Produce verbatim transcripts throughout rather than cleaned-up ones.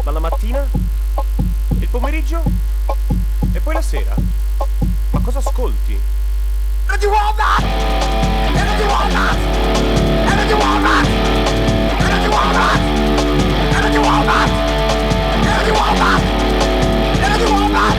Ma la mattina? Il pomeriggio? E poi la sera? Ma cosa ascolti? Energy Walnut! Energy Walnut! Energy Walnut! Energy Walnut! Energy Walnut! Energy Walnut! Energy Walnut!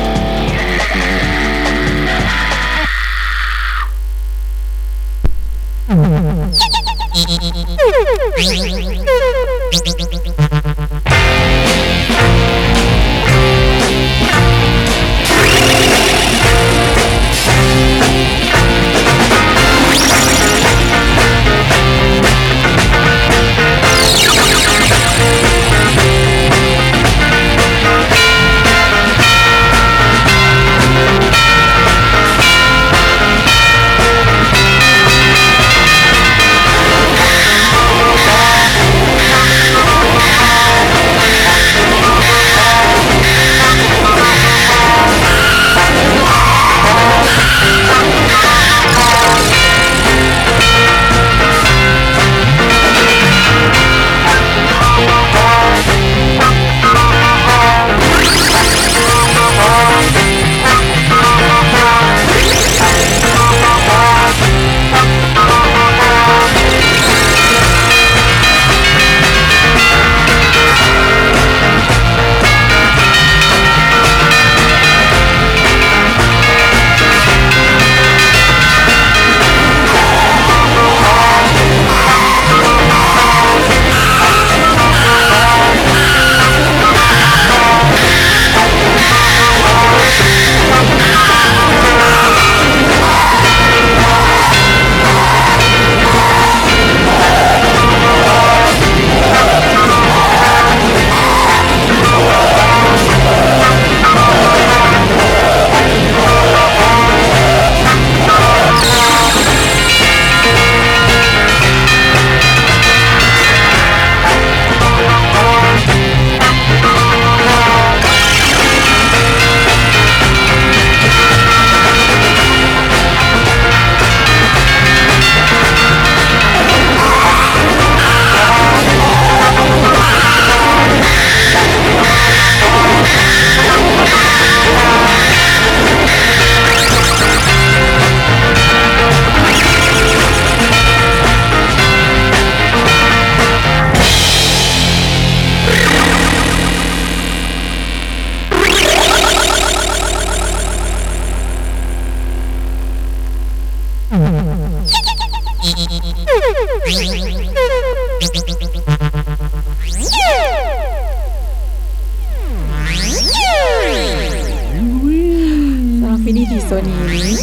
Sono finiti i sonini.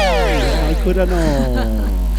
Ancora no.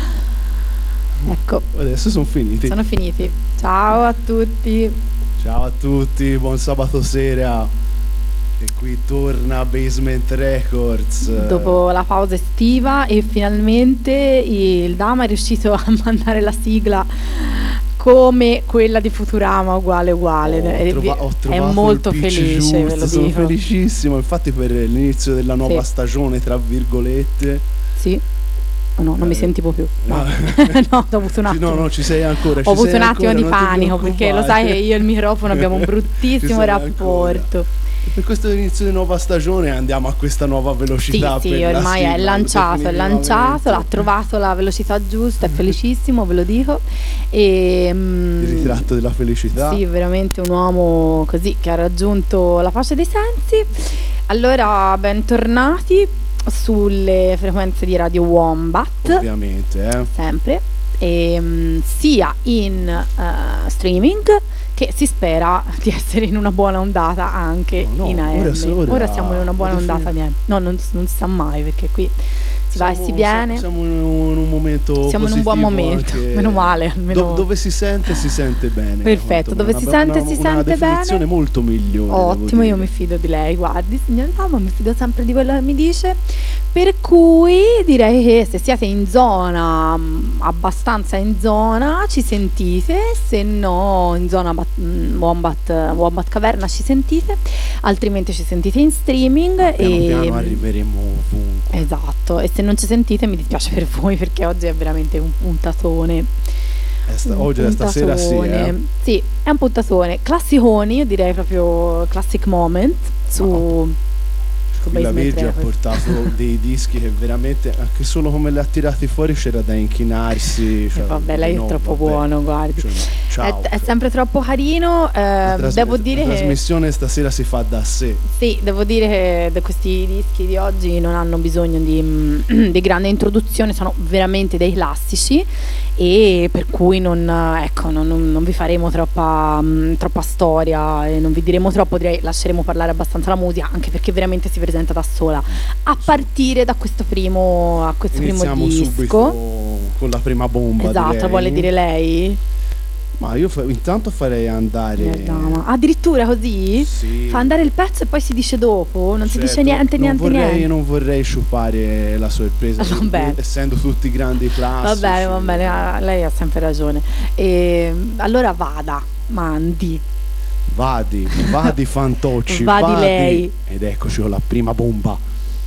Ecco, Adesso sono finiti. sono finiti. Ciao a tutti. Ciao a tutti, buon sabato sera. E qui torna Basement Records. Dopo la pausa estiva e finalmente il Dama è riuscito a mandare la sigla come quella di Futurama, uguale uguale. Ho E trova- ho è trovato molto il pitch felice, giusto, ve lo sono dico. felicissimo. Infatti per l'inizio della nuova Sì. stagione, tra virgolette. Sì. Oh no, non mi Eh, sentivo più. No, no. no, ho avuto un attimo. No, no, ci sei ancora. ci Ho avuto sei un attimo ancora, di non ti panico perché lo preoccupare. sai che io e il microfono abbiamo un Ci bruttissimo sei rapporto. ancora. Per questo inizio di nuova stagione andiamo a questa nuova Sì, velocità. sì, per la ormai è sigla, lanciato, è definitivamente. lanciato, l'ha trovato la velocità giusta, è felicissimo, ve lo dico. E, mm, Il ritratto della felicità. sì, veramente un uomo così che ha raggiunto la pace dei sensi. Allora, bentornati sulle frequenze di Radio Wombat, Ovviamente, eh. sempre, e, mm, sia in eh, streaming che si spera di essere in una buona ondata anche No, no, in A M. ora so- ora- siamo in una buona ora ondata di A M. No, non, non si sa mai perché qui si va e Siamo- si viene. Siamo in un, in un momento Siamo in un buon positivo momento, anche- meno male, almeno. Do- dove si sente, si sente bene. Perfetto, dove Una- si una- sente, una- si una sente definizione bene. molto migliore. devo Ottimo, io dire. mi fido di lei, guardi, signor Dama, mi fido sempre di quello che mi dice. Per cui direi che se siete in zona, mh, abbastanza in zona, ci sentite, se no in zona bat- mh, Wombat, Wombat Caverna ci sentite, altrimenti ci sentite in streaming. Piano e piano arriveremo ovunque. Esatto, e se non ci sentite mi dispiace per voi perché oggi è veramente un puntatone. Eh, sta- Un oggi da stasera sì, puntatone. eh. Sì, è un puntatone. Classiconi, io direi proprio classic moment su, su Qui la Basement Verge ha Records. portato dei dischi che veramente, anche solo come li ha tirati fuori c'era da inchinarsi. E Cioè, vabbè, lei è no, troppo vabbè. buono, guardi. Cioè, ciao. È, è sempre troppo carino. eh, La tras- devo dire la che trasmissione stasera si fa da sé. sì, devo dire che de- questi dischi di oggi non hanno bisogno di, mm, di grande introduzione, sono veramente dei classici e per cui non, ecco, non, non- non vi faremo troppa, mm, troppa storia e non vi diremo troppo, direi lasceremo parlare abbastanza la musica, anche perché veramente si presenta da sola. A partire da questo primo, a questo primo Iniziamo disco. subito con la prima bomba. Esatto, direi. vuole dire lei? Ma io fa- intanto farei andare. Eh, dama. Addirittura così? Sì. Fa andare il pezzo e poi si dice dopo? Non si Certo, dice niente, non niente, vorrei, niente. Non vorrei sciupare la sorpresa, Va bene. essendo tutti grandi classici. Va bene, va bene, ah, lei ha sempre ragione. E, allora vada, mandi. Vadi, vadi fantocci, Vadi lei. Ed eccoci con la prima bomba.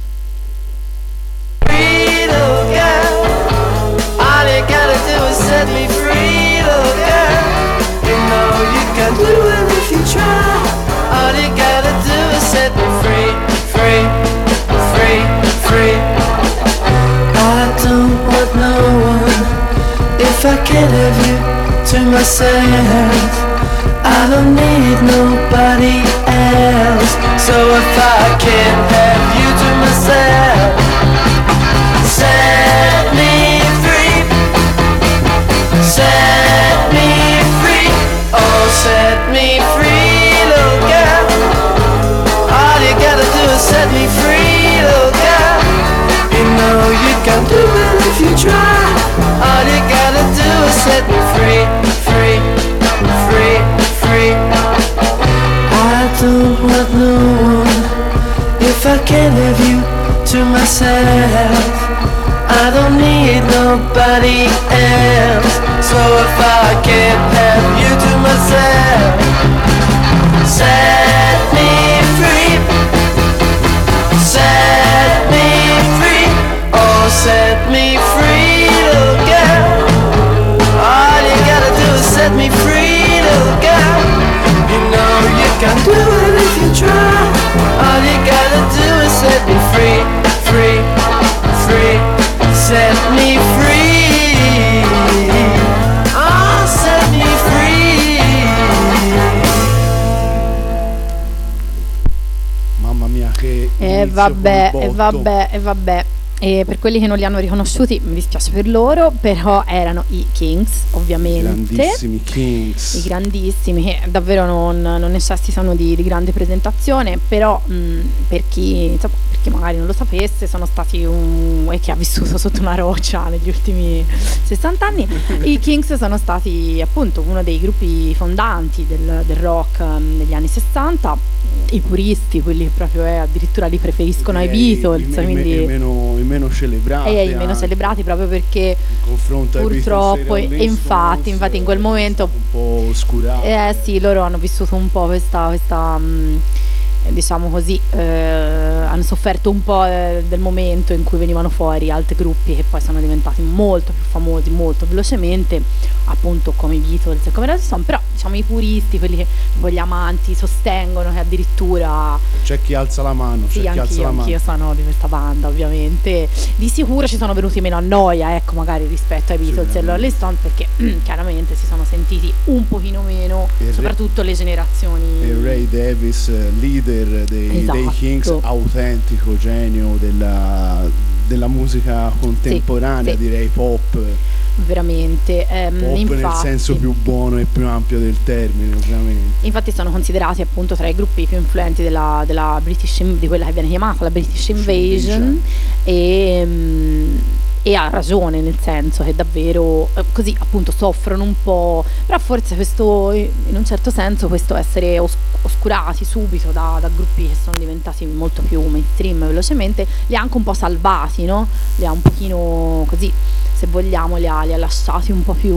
Little girl, all you gotta do is set me free, little girl. You know you can do it if you try. All you gotta do is set me free, free, free, free. I don't want no one if I can't have you to myself. I don't need nobody else. So if I can't have you to myself, set me free, set me free, oh set me free, little girl. All you gotta do is set me free, little girl. You know you can do it if you try. All you gotta do is set me free, free, free, free. I don't want no one if I can't have you to myself. I don't need nobody else. So if I can't have you to myself, set me free, set me free, oh set me free, little girl. All you gotta do is set me free, little girl. You know you can do it if you try. All you gotta do is set me free, free, free. Set me free, oh set me free. Mamma mia che E inizio vabbè, col e botto. vabbè, e vabbè. E per quelli che non li hanno riconosciuti, mi dispiace per loro, però erano i Kings, ovviamente. Grandissimi Kings. I grandissimi, che davvero non, non necessitano di, di grande presentazione, però mh, per, chi, insomma, per chi magari non lo sapesse, sono stati un e che ha vissuto sotto una roccia negli ultimi sessanta anni, i Kings sono stati appunto uno dei gruppi fondanti del, del rock mh, negli anni sessanta, i puristi, quelli che proprio eh, addirittura li preferiscono ai Direi Beatles, i, me- quindi i meno, i meno celebrati e i meno anche, celebrati proprio perché in confronto ai purtroppo, Beatles e e Rolling infatti, Stones, infatti in quel è momento stato un po' oscurato. eh sì, loro hanno vissuto un po' questa, questa mh, diciamo così, eh, hanno sofferto un po' eh, del momento in cui venivano fuori altri gruppi che poi sono diventati molto più famosi molto velocemente, appunto come i Beatles e come la Stone, però diciamo i puristi, quelli che poi gli amanti sostengono che addirittura C'è chi alza la mano, sì, c'è chi alza anch'io, la mano. anch'io sono di questa banda ovviamente, di sicuro ci sono venuti meno a noia, ecco, magari rispetto ai Beatles e ai Rolling Stone, perché chiaramente si sono sentiti un pochino meno, Il re- soprattutto le generazioni. E Ray Davis, eh, leader dei, Esatto. dei Kings, autentico genio della, della musica contemporanea, sì. direi pop, Veramente, ehm, pop infatti, nel senso più buono e più ampio del termine, ovviamente. infatti sono considerati appunto tra i gruppi più influenti della, della British, di quella che viene chiamata la British Invasion, e, mm, e ha ragione, nel senso che davvero eh, così appunto soffrono un po', però forse questo, in un certo senso, questo essere os- oscurati subito da, da gruppi che sono diventati molto più mainstream velocemente, li ha anche un po' salvati, no? Li ha un pochino così, se vogliamo, li ha, li ha lasciati un po' più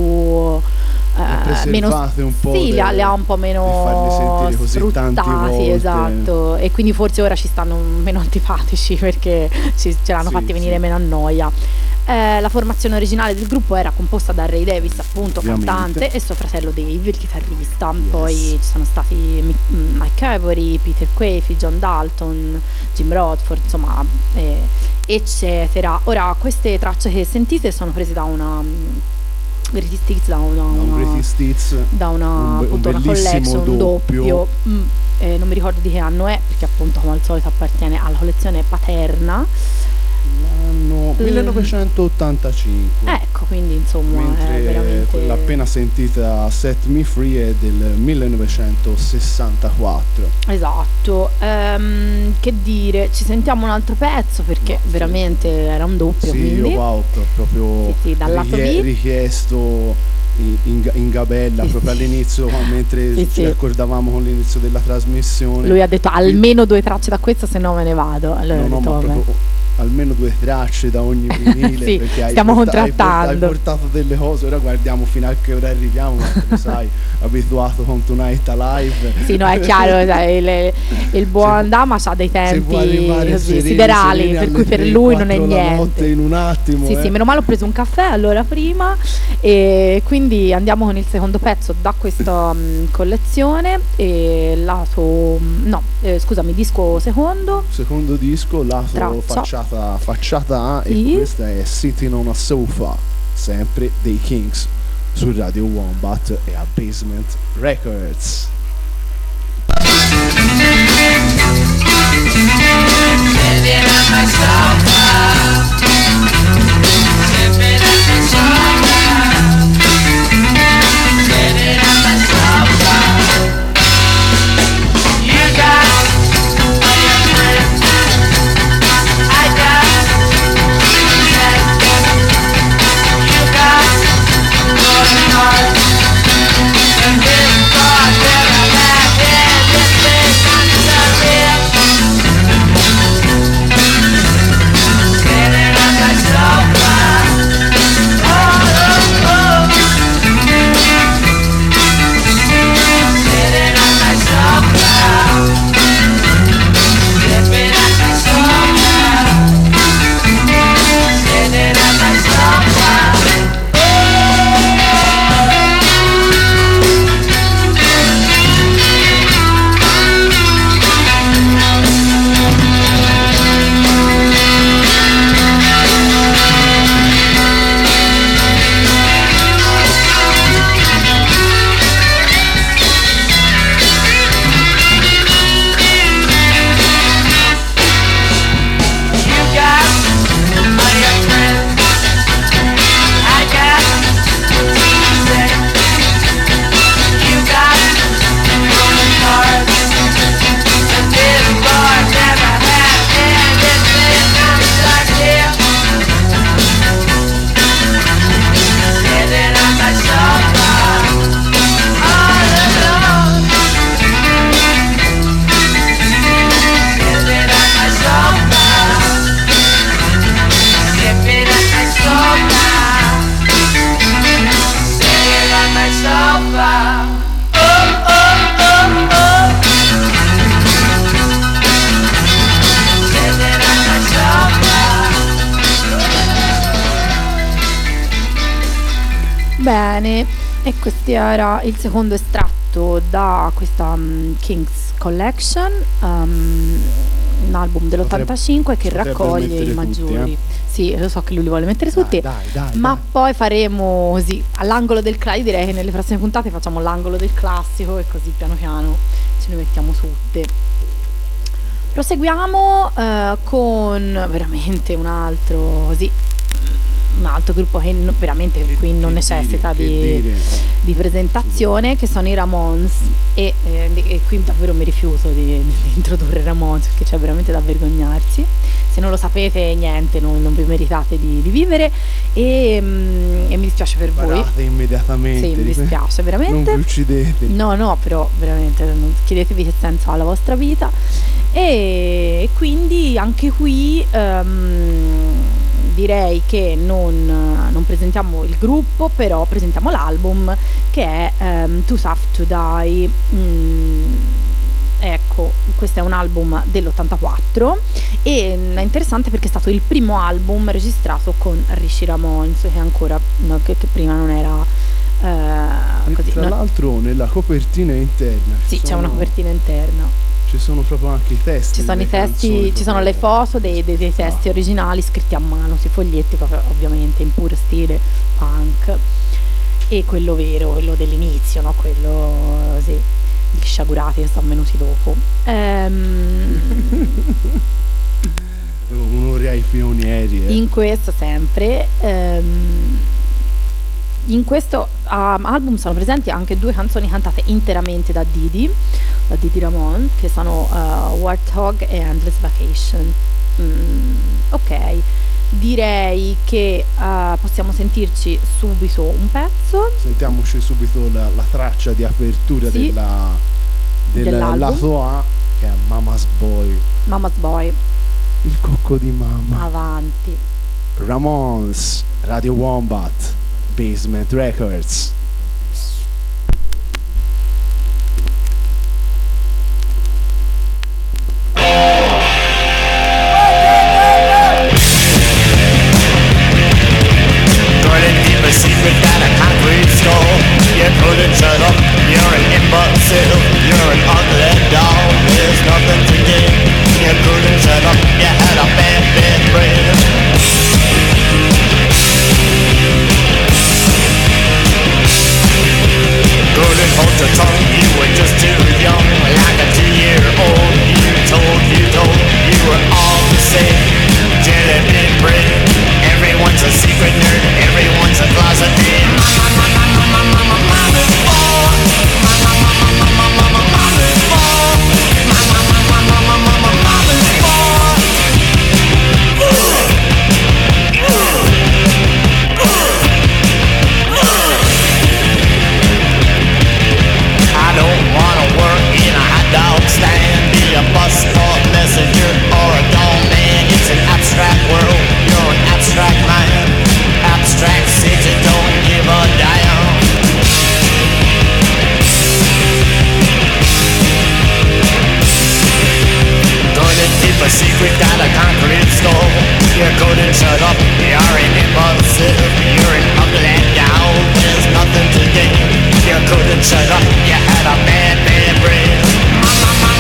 eh, meno preservate un po' sì, li ha, del- li ha un po' di farli meno sentire così tanti sfruttati, volte. esatto, e quindi forse ora ci stanno meno antipatici perché ci, ce l'hanno Sì, fatti venire sì. meno a noia. Eh, la formazione originale del gruppo era composta da Ray Davis, appunto, Ovviamente. cantante, e suo fratello Dave, il chitarrista. Yes. Poi ci sono stati Mi- Mike Avery, Peter Quaife, John Dalton, Jim Rodford, insomma, eh, eccetera. Ora, queste tracce che sentite sono prese da una mm, Greatest Hits, da una, Un una- Greatest Hits, da una, un be- appunto, un una bellissimo collection, un doppio. doppio. Mm, eh, non mi ricordo di che anno è, perché appunto come al solito appartiene alla collezione paterna. L'anno millenovecentottantacinque. Ecco, quindi insomma è Mentre veramente quella appena sentita Set Me Free è del millenovecentosessantaquattro. esatto. Ehm, che dire, ci sentiamo un altro pezzo perché No, sì. veramente era un doppio, Sì, quindi io wow, pro- proprio Sì, sì, dal lato richie- B. richiesto in, in, ga- in gabella Sì, proprio sì. all'inizio, mentre Sì, ci sì. accordavamo con l'inizio della trasmissione. lui ha detto almeno due tracce da questo, se no me ne vado. Allora No, ho no, detto, ma vabbè. proprio almeno due tracce da ogni vinile. Sì, perché hai stiamo porta- hai porta- contrattando. Hai portato delle cose, ora guardiamo fino a che ora arriviamo, ma tu sai, abituato con Tonight Alive. Sì, no, è chiaro, sai, il, il buon Se- Damas ha dei Se tempi vuoi arrivare così, sereni, siderali, sereni per alle cui per tre, lui non è quattro la notte niente. in un attimo. Sì, eh. sì, meno male ho preso un caffè allora prima, e quindi andiamo con il secondo pezzo da questa mh, collezione, e lato, mh, no, eh, scusami, disco secondo. Secondo disco, lato Traccia. facciata, facciata A, Sì. e questa è Sitting on a Sofa, sempre dei Kings, su Radio Wombat e a Basement Records. Bene, e questo era il secondo estratto da questa um, Kings Collection, um, un album dell'ottantacinque che potrebbero raccoglie mettere i tutti, maggiori. eh. Sì, lo so che lui li vuole mettere tutti, Dai, dai, dai, ma dai. poi faremo così, all'angolo del classico, direi che nelle prossime puntate facciamo l'angolo del classico e così piano piano ce ne mettiamo tutte. Proseguiamo eh, con veramente un altro così un altro gruppo che no- veramente Che- qui non che necessita dire, che di, dire. di presentazione, che sono i Ramones, e, eh, e qui davvero mi rifiuto di, di introdurre i Ramones perché c'è veramente da vergognarsi. Se non lo sapete, niente, non, non vi meritate di, di vivere, e, mm, e mi dispiace per voi. Parate immediatamente. Sì, mi di que- dispiace Non veramente. vi uccidete. No, no, però veramente non- chiedetevi che senso ha la vostra vita. E quindi anche qui ehm, direi che non, non presentiamo il gruppo, però presentiamo l'album, che è ehm, Too Tough to Die. Mm, ecco, questo è un album dell'ottantaquattro e è interessante perché è stato il primo album registrato con Richie Ramone, che ancora no, che, che prima non era eh, così. Tra non... l'altro nella copertina interna Sì, ci c'è sono, una copertina interna. ci sono proprio anche i testi. Ci sono i delle testi, canzoni, ci sono le proprio- foto dei, dei- dei testi Ah. originali scritti a mano sui foglietti, proprio, ovviamente in puro stile punk, e quello vero, quello dell'inizio, no? Quello sì, gli sciagurati che sono venuti dopo. Ehm, Onore ai pionieri. eh. in questo sempre, ehm, in questo um, album sono presenti anche due canzoni cantate interamente da Didi, da Didi Ramone, che sono uh, Warthog e Endless Vacation. Mm, ok, direi che uh, possiamo sentirci subito un pezzo. Sentiamoci subito la, la traccia di apertura Sì. della, del Dell'album. lato A, che è Mama's Boy, Mama's Boy, il cocco di mamma. avanti. Ramones, Radio Wombat, Basement Records. Running deep, a secret got a concrete skull. You couldn't shut up, you're an imbecile. You're an ugly doll, there's nothing to gain. You couldn't shut up, you had a bad, bad brain. Couldn't hold your tongue, you were just too young. Like a two-year-old, you told, you told, you were all the same. Jelly bean bread, everyone's a secret nerd, everyone's a closet nerd. I don't wanna work in a hot dog stand, be a bus stop messenger or a doorman. It's an abstract world, you're an abstract man. Abstract city don't give a damn. Couldn't keep a secret, got a concrete skull. You couldn't shut up, you're an imbecile. You're an ugly doll, there's nothing to gain. You couldn't shut up, you had a bad, bad brain.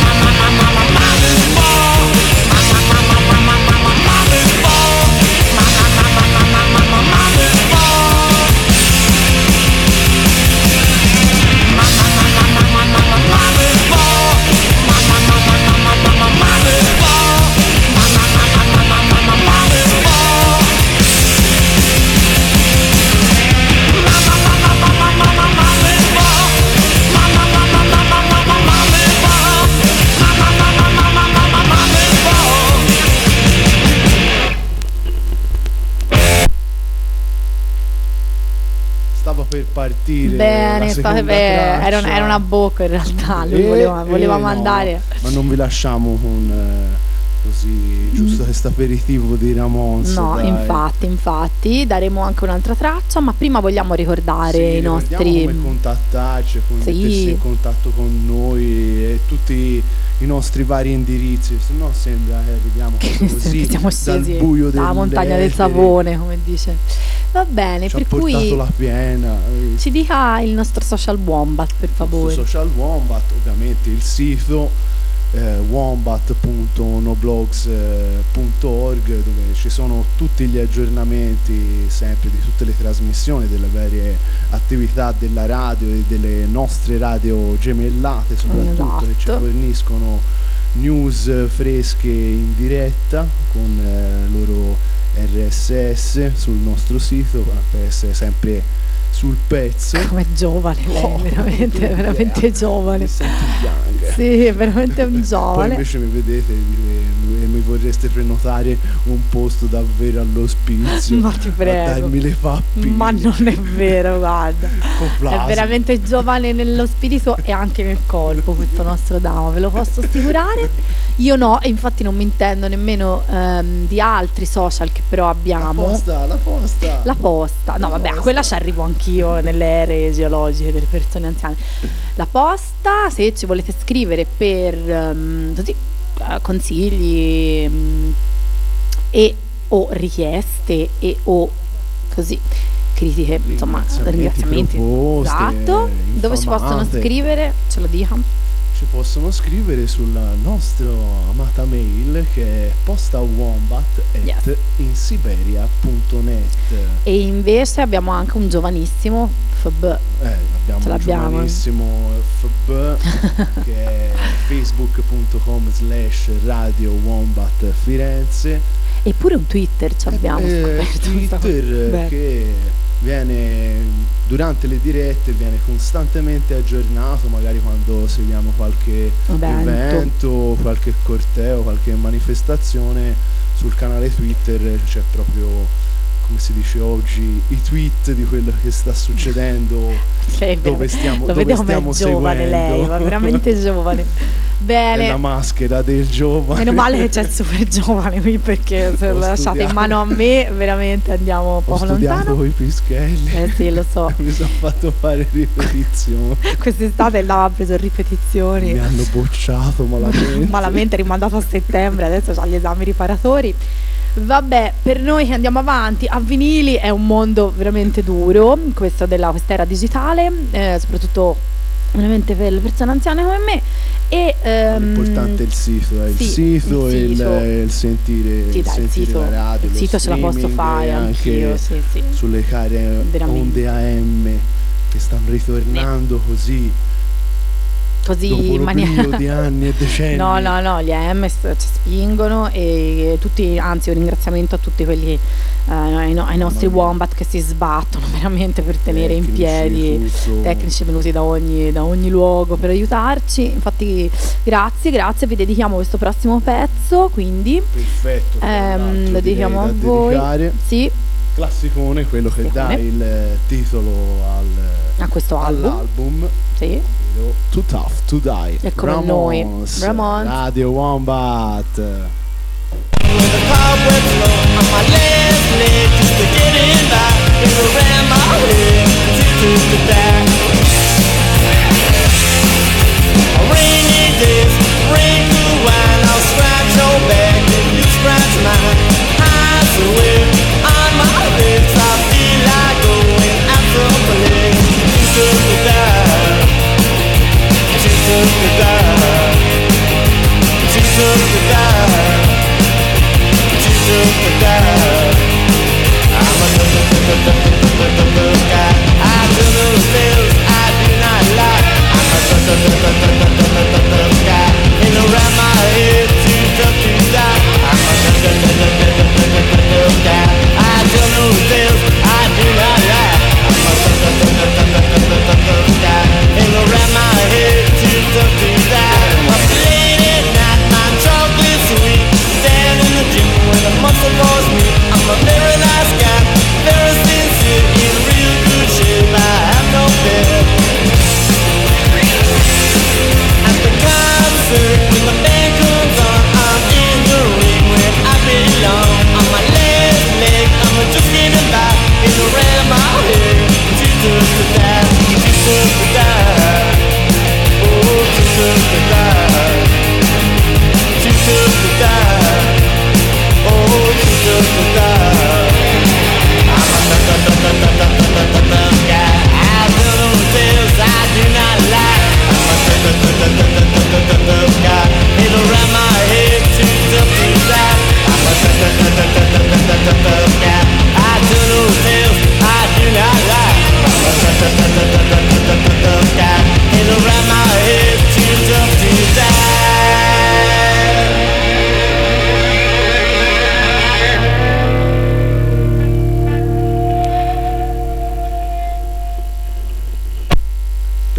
Stava per partire. Bene, la state seconda bene. traccia. Era, un- era una bocca in realtà, lui Eh, voleva, eh, voleva no, mandare. ma non vi lasciamo con eh, così giusto questo aperitivo di Ramones. No, dai. infatti, infatti, daremo anche un'altra traccia, ma prima vogliamo ricordare Sì, i ricordiamo nostri... come contattarci, come Sì. mettersi in contatto con noi e tutti i nostri vari indirizzi, se no sembra che arriviamo proprio così che siamo dal scesi buio dalla montagna del dell'etere. sapone, come dice. Va bene, Ci ha per portato cui la piena. eh, ci dica il nostro social wombat, per Su favore. Social Wombat, ovviamente il sito eh, wombat punto noblogs punto org, dove ci sono tutti gli aggiornamenti sempre di tutte le trasmissioni, delle varie attività della radio e delle nostre radio gemellate soprattutto, che ci Esatto. forniscono news fresche in diretta con eh, loro R S S sul nostro sito per essere sempre sul pezzo. Come giovane lei, Oh, veramente, yeah. veramente giovane. Mi sento young. Sì, è veramente un Poi giovane. invece mi vedete e mi, mi mi vorreste prenotare un posto davvero all'ospizio, Ma ti prego. a darmi le pappine. Ma non è vero, guarda. Con È plasma. veramente giovane nello spirito e anche nel corpo questo nostro Damo, ve lo posso assicurare. Io no, e infatti non mi intendo nemmeno ehm, di altri social che però La abbiamo. posta, la posta. La posta, no La vabbè, a posta. quella ci arrivo anch'io nelle ere geologiche delle persone anziane. La posta, se ci volete scrivere per ehm, così, eh, consigli ehm, e o richieste e o così critiche, insomma, Ringraziamenti, ringraziamenti. proposte, Esatto, dove ci possono infamate. scrivere? Ce lo dica. Ci possono scrivere sulla nostra amata mail che è postawombat Yes. at insiberia punto net. E invece abbiamo anche un giovanissimo F B. Eh, abbiamo Ce un l'abbiamo. giovanissimo F B che è facebook punto com slash radio wombat Firenze. Eppure un Twitter ci abbiamo. Eh, scoperto questa cosa. Twitter Beh. che viene durante le dirette viene costantemente aggiornato, magari quando seguiamo qualche Evento. evento, qualche corteo, qualche manifestazione, sul canale Twitter c'è proprio, come si dice oggi, i tweet di quello che sta succedendo. Lei è dove ver- stiamo, lo dove vediamo, stiamo è giovane seguendo. lei, ma veramente giovane. È Bene, la maschera del giovane. meno male che c'è il super giovane qui, perché se Ho lo lasciate in studiato. mano a me veramente andiamo un Ho po' studiato lontano. con i pischelli. Eh sì, lo so. Mi sono fatto fare ripetizioni. Quest'estate il Dava ha preso ripetizioni. Mi hanno bocciato malamente. Malamente rimandato a settembre, adesso ha gli esami riparatori. Vabbè, per noi che andiamo avanti a vinili è un mondo veramente duro, questo della quest'era digitale, eh, soprattutto veramente per le persone anziane come me. E ehm, L'importante è il sito, è il sì, sito il e il, sito. il sentire, sì, il dai, il sentire sito, la radio, il lo sito ce la posso streaming fare e anch'io, anche sì, sì. sulle care Veramente. onde A M che stanno ritornando così Così dopo in maniera l'oblio di anni e decenni. No, no, no, gli A M s- ci spingono e tutti, anzi un ringraziamento a tutti quelli, eh, ai, no- ai nostri Mamma mia. wombat che si sbattono veramente per tenere in Tecnici, piedi, tutto. tecnici venuti da ogni, da ogni luogo per aiutarci. Infatti grazie, grazie, vi dedichiamo questo prossimo pezzo, quindi Perfetto. tra ehm, l'altro, lo direi dedichiamo da a voi. dedicare. Sì, Classicone, quello che dà Classicone. il titolo al, a questo album. all'album. Sì. ovvero Too Tough to Die. E come noi, Ramones, Ramones. Radio Wombat. With a cobweb floor on my left leg just to get in by. It around my head, too good to die. Rainy days, rain cool wine, I'll scratch your back and you scratch mine. Eyes away on my lips, I feel like going out from the lake. Too good to die, too good to die, too good to die. I'm a guy. I do the bills.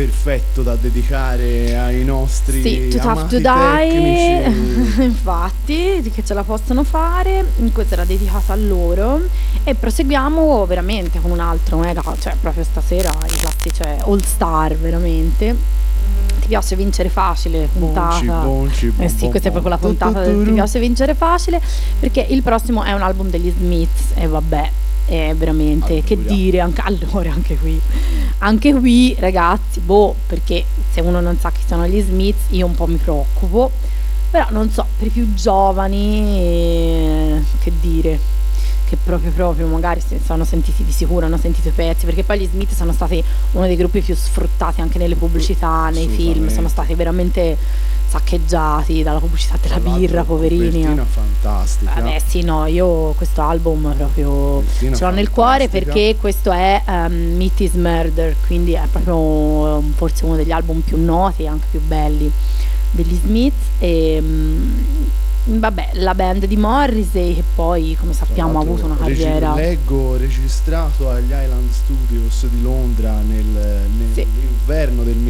perfetto da dedicare ai nostri Sì, Too Tough amati to Die, tecnici. infatti, che ce la possono fare. Questa era dedicata a loro. E proseguiamo veramente con un altro mega, cioè proprio stasera i classici, cioè All Star, veramente. Ti piace vincere facile, puntata. Bonci, bonci, bon, Eh sì, bon, questa è bon. proprio la puntata del Ti piace vincere facile, perché il prossimo è un album degli Smiths e vabbè, è veramente, che Allora. dire, anche, allora anche qui. Anche qui, ragazzi, boh, perché se uno non sa chi sono gli Smiths, io un po' mi preoccupo, però non so, per i più giovani, eh, che dire, che proprio proprio magari si sono sentiti, di sicuro hanno sentito i pezzi, perché poi gli Smith sono stati uno dei gruppi più sfruttati anche nelle pubblicità, nei film, Assolutamente. sono stati veramente saccheggiati dalla pubblicità della Tra l'altro, birra, poverini. copertina fantastica. Vabbè sì, no, io questo album proprio Copertina ce l'ho nel cuore, fantastica. perché questo è um, Meat is Murder, quindi è proprio um, forse uno degli album più noti e anche più belli degli Smiths. E um, vabbè, la band di Morrissey, che poi come sappiamo ha Tra avuto una l'altro, regi- carriera. Leggo registrato agli Island Studios di Londra nel, Sì. nell'inverno del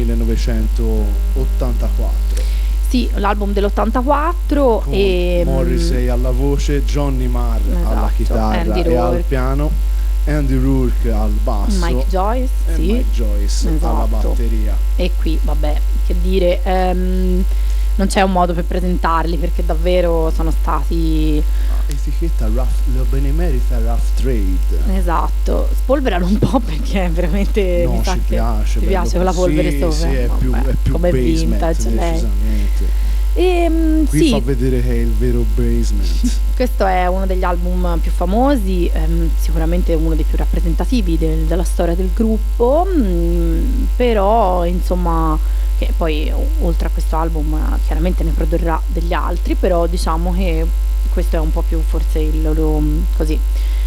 millenovecentottantaquattro. Sì, l'album dell'ottantaquattro Con e mm, Morrissey alla voce, Johnny Marr alla Esatto, chitarra Andy e al Rourke. piano, Andy Rourke al basso Mike Joyce, e sì. Mike Joyce alla Esatto. batteria. E qui, vabbè, che dire, ehm, non c'è un modo per presentarli, perché davvero sono stati, Etichetta Rough, la benemerita Rough Trade. esatto, spolverano un po', perché è veramente No, mi sa ci che piace. ti bello piace con la così, polvere sopra. Sì, è più, Vabbè, è più come basement, vintage lei. decisamente. Ehm, Qui sì, fa vedere che è il vero basement. questo è uno degli album più famosi, ehm, sicuramente uno dei più rappresentativi del- della storia del gruppo, mm, però insomma, che poi o- oltre a questo album eh, chiaramente ne produrrà degli altri, però diciamo che questo è un po' più forse il loro, mm, così,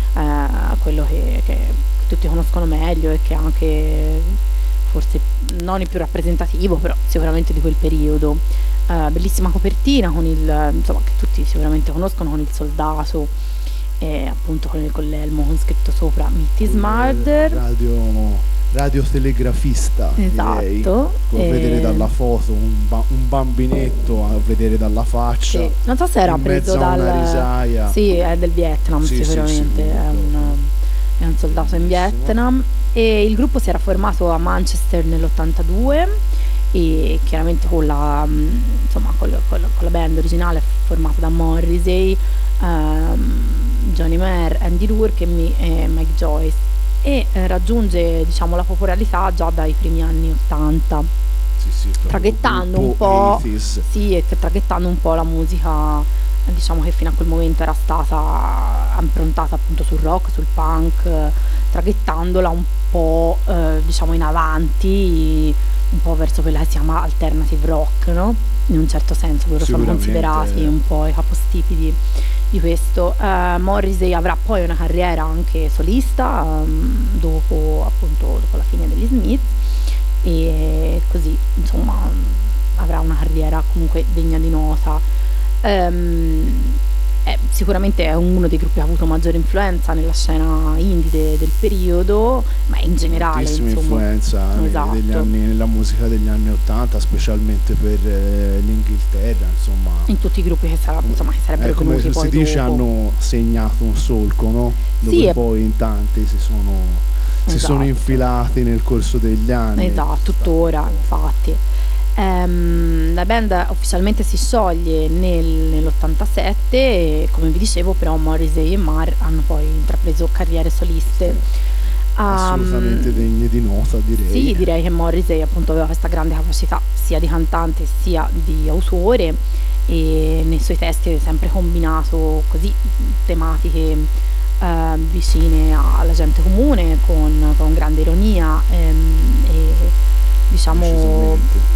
eh, quello che, che tutti conoscono meglio e che anche forse non il più rappresentativo, però sicuramente di quel periodo. Eh, bellissima copertina con il, insomma, che tutti sicuramente conoscono, con il soldato e appunto con, il- con l'elmo con scritto sopra Meat is Murder. Radio, radiotelegrafista, direi. Esatto. Può e- vedere dalla foto un, ba- un bambinetto a vedere dalla faccia. sì. Non so se era in preso mezzo a una dal risaia. sì, è del Vietnam, Sì, sì, sicuramente, sì, è, un, è un soldato in Bellissimo. Vietnam. E il gruppo si era formato a Manchester nell'ottantadue, e chiaramente con la, mm, insomma, con, la- con la- con la band originale formata da Morrissey, ehm, Johnny Marr, Andy Rourke e, Mi- e Mike Joyce, e eh, raggiunge, diciamo, la popolarità già dai primi anni ottanta, Sì, sì, proprio traghettando un gruppo po', ottanta. sì, e che traghettando un po' la musica, eh, diciamo, che fino a quel momento era stata improntata appunto sul rock, sul punk, eh, traghettandola un po', eh, diciamo, in avanti, un po' verso quella che si chiama alternative rock, no? In un certo senso loro sono Sicuramente. considerati un po' i capostipiti di questo. Eh, Morrissey avrà poi una carriera anche solista, ehm, dopo appunto dopo la fine degli Smith, e così insomma avrà una carriera comunque degna di nota. Ehm, è- sicuramente è uno dei gruppi che ha avuto maggiore influenza nella scena indie de- del periodo, ma in generale Tantissima insomma. influenza ne- Esatto. degli anni, nella musica degli anni ottanta, specialmente per eh, l'Inghilterra, insomma. In tutti i gruppi che, sarà, insomma, che sarebbero Eh, come venuti si poi dice, dopo. hanno segnato un solco, no? Dove Sì, e- poi in tanti si sono, si sono Esatto. infilati nel corso degli anni. Esatto, tuttora infatti. Ehm, la band ufficialmente si scioglie nel- nell'ottantasette e, come vi dicevo, però Morrissey e Marr hanno poi intrapreso carriere soliste. Assolutamente Ehm, degne di nota, direi. Sì, direi che Morrissey appunto aveva questa grande capacità sia di cantante sia di autore, e nei suoi testi è sempre combinato così tematiche eh, vicine alla gente comune, con, con grande ironia, ehm, e diciamo Decisamente.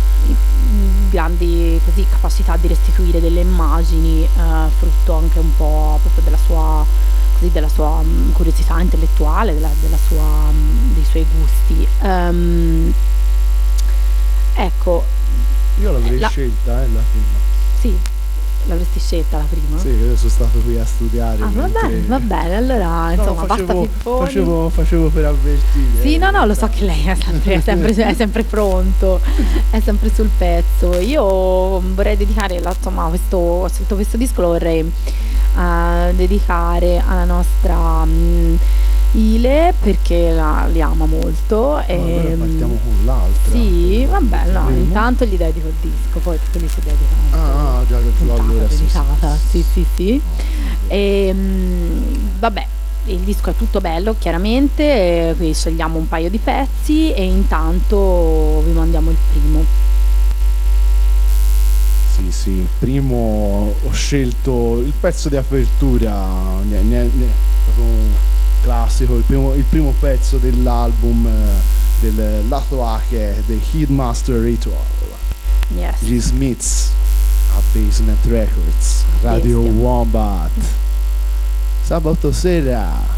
grandi così capacità di restituire delle immagini, eh, frutto anche un po' proprio della sua, così, della sua mm, curiosità intellettuale, della, della sua, mm, dei suoi gusti. Ehm, ecco, Io l'avrei la- scelta, eh, la prima. sì, l'avresti scelta la prima? Sì, io sono stato qui a studiare. Ah, va mentre- bene, va bene, allora No, insomma basta facevo, pipponi. facevo, facevo per avvertire. Sì, no, no, lo so che lei è sempre, è sempre, è sempre pronto, è sempre sul pezzo. Io vorrei dedicare, la- insomma, questo, sotto questo disco lo vorrei eh, dedicare alla nostra mh, Ile, perché la, li ama molto. No, e, allora partiamo con l'altra. Sì, vabbè, no, Primo. intanto gli dedico il disco, poi tutto lì si dedica. Ah, ah, già che puntata allora sì, dedicata, sì, sì, sì. Oh, E, mh, vabbè, il disco è tutto bello, chiaramente, eh, qui scegliamo un paio di pezzi e intanto vi mandiamo il primo. Sì, sì, primo ho scelto il pezzo di apertura, ne, ne, ne, proprio un classico, il primo, il primo pezzo dell'album eh, del lato A che è The Headmaster Ritual, Yes. gli Smiths a Basement Records, Radio Bestia. Wombat, sabato sera.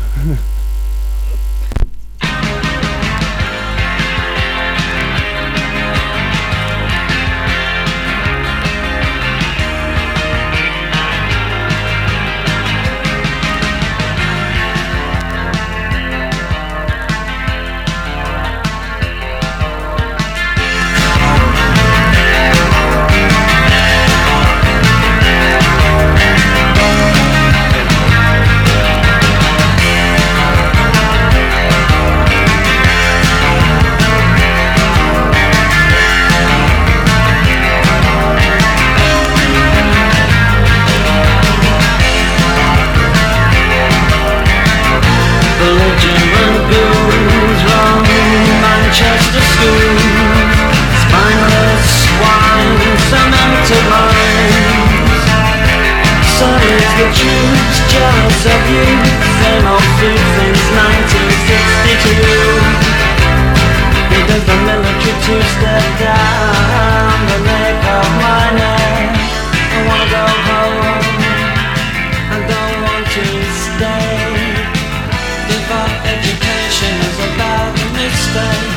Belligerent goons run Manchester schools, spineless swine, cemented minds. Sully's the truth, jealous of you, same old suit since nineteen sixty-two. He does the military two-step down the neck of my neck. I wanna go home, I don't want to stay. Give up education is about a mistake.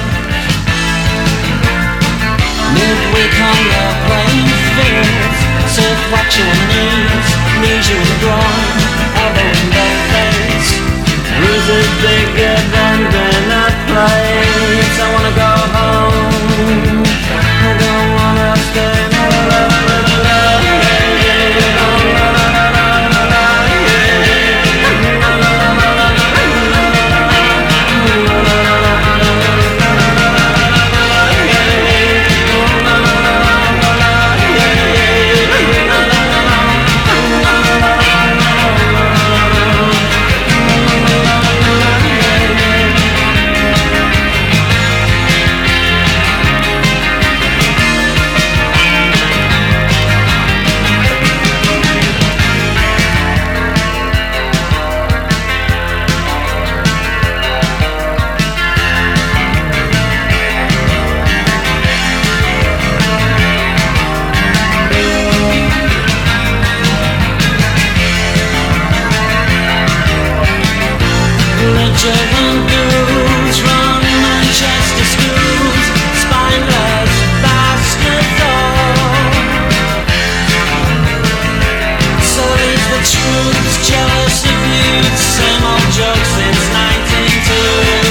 Midweek on the playing fields, surf what your knees, knees you in the groin, elbow in the face. Bruises bigger than dinner plates. I wanna go home, I don't wanna stay. La, la, la, la, la, la, yeah, yeah, la, la, la, la, la, la, yeah. La, la, la, la, la, la, Belligerent ghouls run Manchester schools, spineless bastards all. Sully's the truth, jealous of youth, same old joke since nineteen two.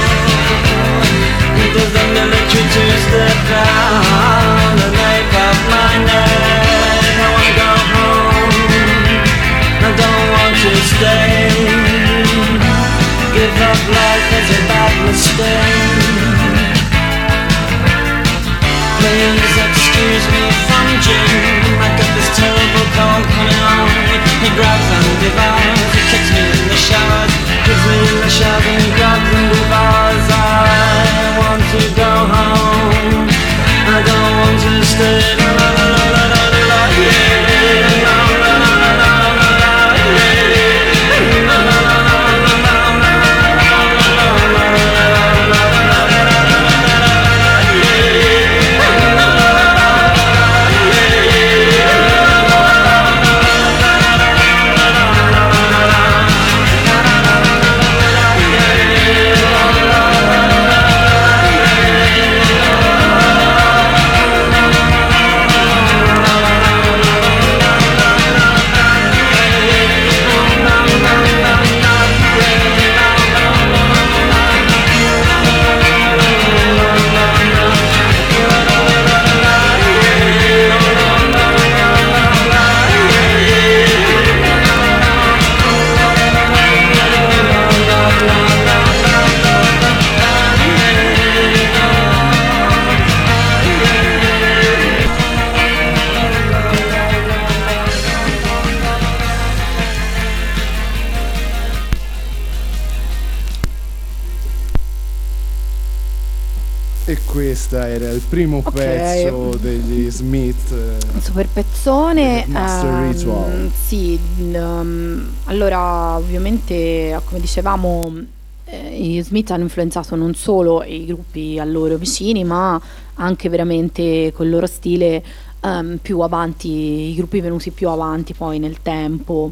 Does the military two-step down the neck of my neck? I wanna go home, I don't want to stay. Give up life as a bad mistake. Please excuse me from Jim, I got this terrible cold coming on. He grabs and devours, he kicks me in the showers, gives me in the showers and he grabs and devours. I want to go home, I don't want to stay. La, la, la, la, la, la, la, yeah. La, la, la, la, la, la, la, yeah. La, la, la, la, la, la, la. questo era il primo Ok. pezzo degli Smith. eh, Super pezzone. Master ehm, Ritual. Sì, ehm, allora ovviamente come dicevamo eh, gli Smith hanno influenzato non solo i gruppi a loro vicini, ma anche veramente col loro stile ehm, più avanti, i gruppi venuti più avanti poi nel tempo.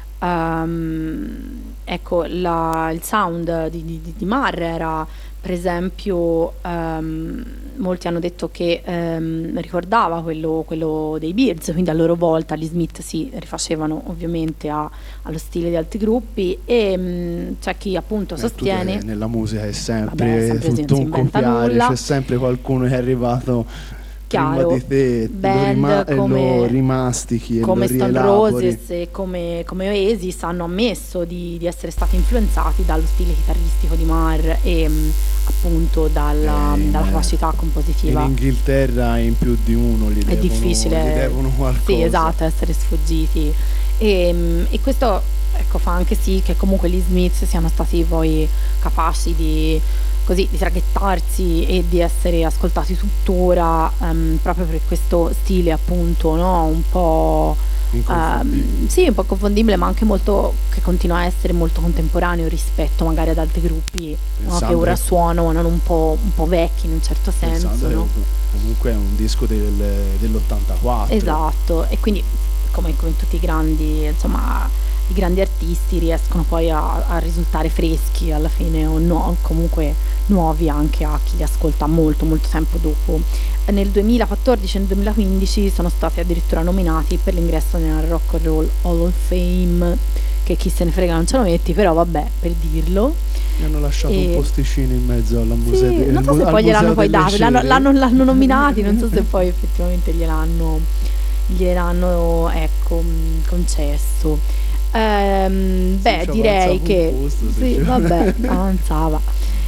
Ehm, ecco, la- il sound di, di, di Marr era, per esempio, ehm, molti hanno detto che ehm, ricordava quello, quello dei Beards, quindi a loro volta gli Smith si rifacevano ovviamente a- allo stile di altri gruppi e mh, c'è chi appunto eh, sostiene... tutto è- nella musica è sempre, Vabbè, sempre così, non tutto si un inventa copiare, nulla. c'è sempre qualcuno che è arrivato Chiaro, prima di te, lo, band rima- e come- lo rimastichi e come lo Stone rielabori. Roses e come, come Oasis hanno ammesso di, di essere stati influenzati dallo stile chitarristico di Marr e mh, appunto dalla, Eh, in- dalla capacità In compositiva. Inghilterra in più di uno gli È devono, difficile, gli devono qualcosa. sì, esatto, essere sfuggiti e, mh, e questo ecco, fa anche sì che comunque gli Smith siano stati poi capaci di così di traghettarsi e di essere ascoltati tuttora ehm, proprio per questo stile appunto, no? Un po' Inconfondibile. ehm, sì, un po' confondibile, ma anche molto che continua a essere molto contemporaneo rispetto magari ad altri gruppi, no? Che Pensando ora che- suonano un po', un po' vecchi in un certo senso, Pensando che no? comunque è un disco del, dell'ottantaquattro. Esatto, e quindi come, come tutti i grandi, insomma, i grandi artisti riescono poi a, a risultare freschi alla fine o no, comunque nuovi anche a chi li ascolta molto molto tempo dopo. Nel duemilaquattordici e nel duemilaquindici sono stati addirittura nominati per l'ingresso nella Rock and Roll Hall of Fame, che chi se ne frega non ce lo metti, però vabbè, per dirlo. Mi hanno lasciato E- un posticino in mezzo alla musea. Sì, de- non so al se mu- poi al gliel'hanno Museo poi delle dato, l'hanno, Cere. l'hanno- l'hanno nominati, non so se poi effettivamente gliel'hanno, gliel'hanno ecco, mh, concesso. Ehm, beh, ci direi avanzava un che posto, se sì, ci- vabbè, avanzava.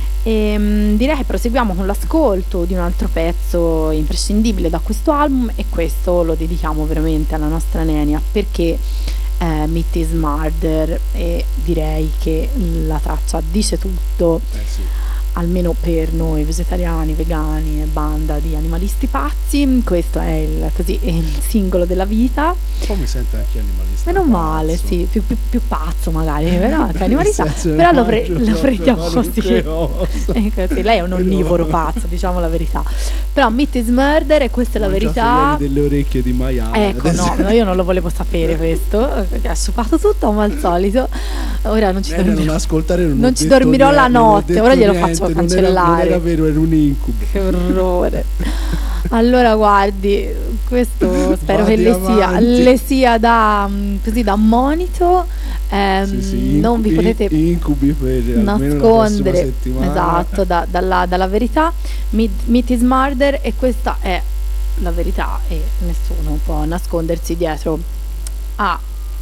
Ehm, direi che proseguiamo con l'ascolto di un altro pezzo imprescindibile da questo album e questo lo dedichiamo veramente alla nostra Nenia perché eh, Meat is Murder e direi che la traccia dice tutto, Eh sì. almeno per noi vegetariani, vegani e banda di animalisti pazzi. Questo è il, così, è il singolo della vita. Un po' mi sento anche animalista. Meno male, pazzo. sì, più, più- più pazzo magari, però, cioè, Nel animalità, senso, però lo, pre- mangio lo proprio prendiamo qualunque così. cosa. Ecco, sì, lei è un onnivoro pazzo, diciamo la verità. Però Meat is Murder e questa è la Mangiate verità. delle orecchie di maiale. Ecco, no, no, io non lo volevo sapere questo, perché ha sciupato tutto come al solito. Ora non ci Nena, non dormirò. ascoltare, non, Non ho ci detto dormirò niente, la non ho notte, detto ora glielo niente, faccio non era- cancellare. Non era vero, era un incubo. Che orrore. Allora guardi, questo spero che Vadi le sia, avanti. le sia da, mm, così, da monito. Ehm, Sì, sì, non vi incubi- potete incubi per almeno la prossima nascondere, settimana. esatto, da- dalla, dalla verità. Meat, Meat is Murder e questa è la verità e nessuno può nascondersi dietro a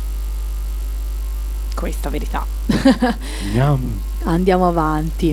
questa verità. Yum. Andiamo avanti.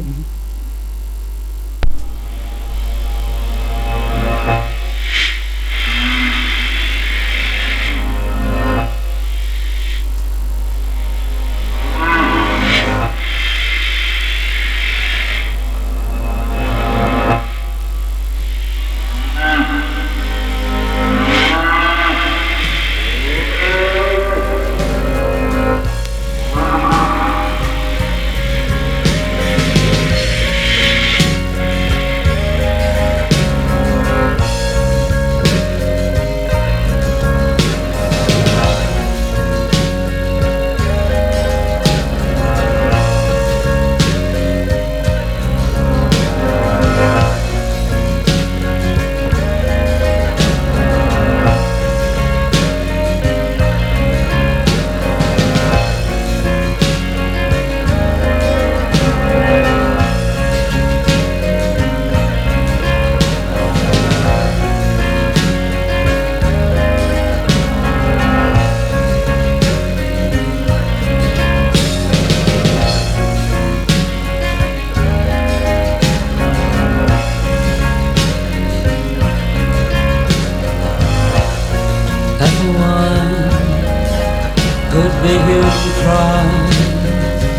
Everyone could be here to cry.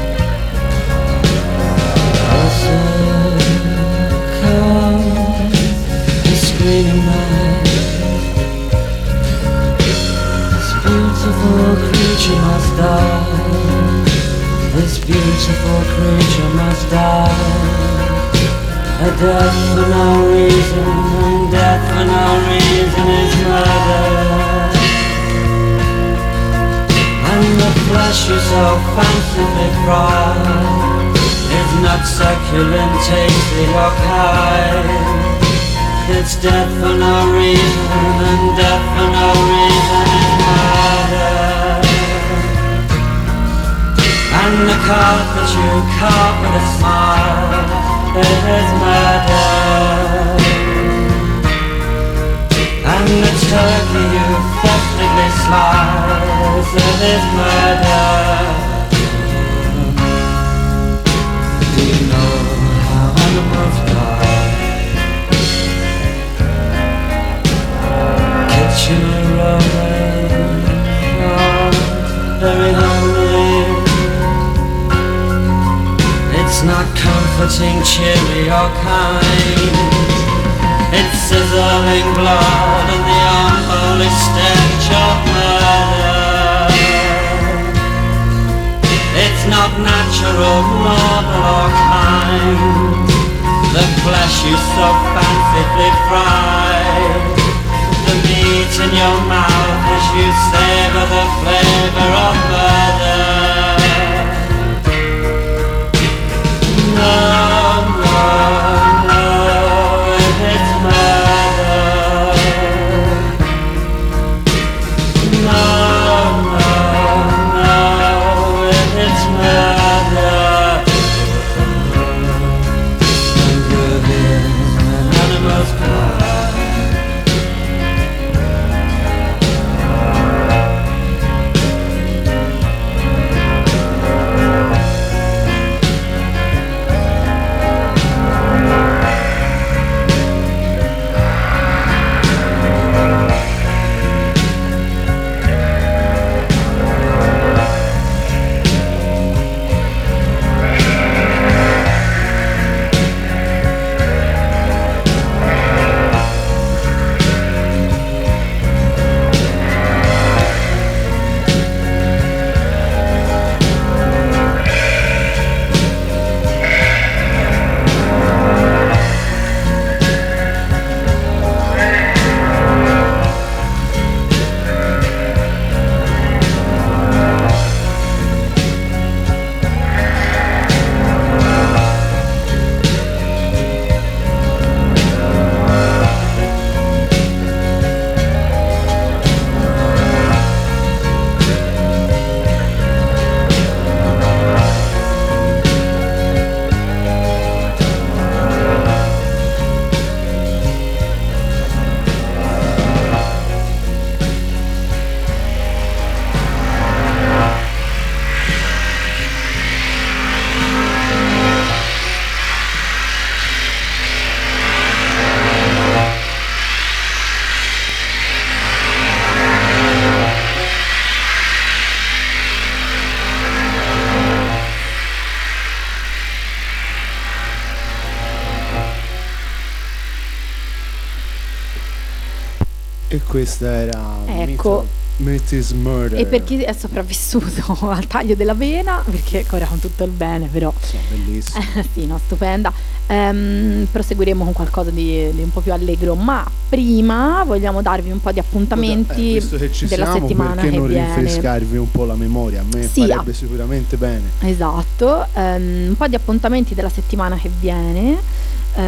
A circus beautiful creature must die. This beautiful creature must die. A death for no reason, and death for no reason is murder. And the flesh you so fancifully fry is not succulent, tasty or kind. It's death for no reason, and death for no reason is murder. And the carp that you carp with a smile, it is murder. And the turkey you festively slice, it is murder. Do you know how animals die? Kitchen rolling, very lonely. It's not comforting, cheery or kind. It's sizzling blood and the unholy stench of murder. It's not natural, normal or kind. The flesh you so fancifully fry, the meat in your mouth as you savor the flavor of murder. No, no, no, it's murder. No, no, no, it's murder. And you hear an animal's cry. E questa era Ecco. Meat is Murder. E per chi è sopravvissuto al taglio della vena, perché ancora con tutto il bene, però Sì, bellissimo. sì, no, stupenda. Ehm, proseguiremo con qualcosa di, di un po' più allegro, ma prima vogliamo darvi un po' di appuntamenti Eh, visto che ci della siamo, settimana perché che non viene. rinfrescarvi un po' la memoria? A me Sì, farebbe ah. sicuramente bene. Esatto, ehm, un po' di appuntamenti della settimana che viene.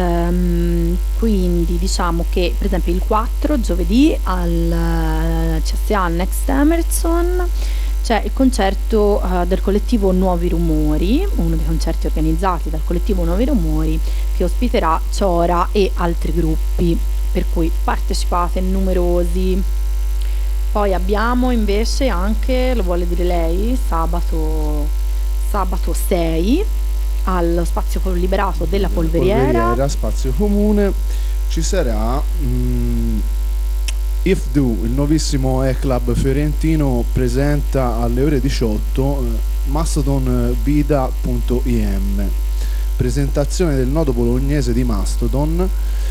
Ehm, quindi diciamo che per esempio il quattro giovedì al C S A Next Emerson c'è il concerto eh, del collettivo Nuovi Rumori, uno dei concerti organizzati dal collettivo Nuovi Rumori, che ospiterà Ciora e altri gruppi, per cui partecipate numerosi. Poi abbiamo invece anche, lo vuole dire lei, sabato sabato sei allo spazio liberato della Polveriera, Polveriera, spazio comune, ci sarà mm, If Do, il nuovissimo E-Club fiorentino, presenta alle ore diciotto eh, mastodon vida punto i m, presentazione del nodo bolognese di Mastodon,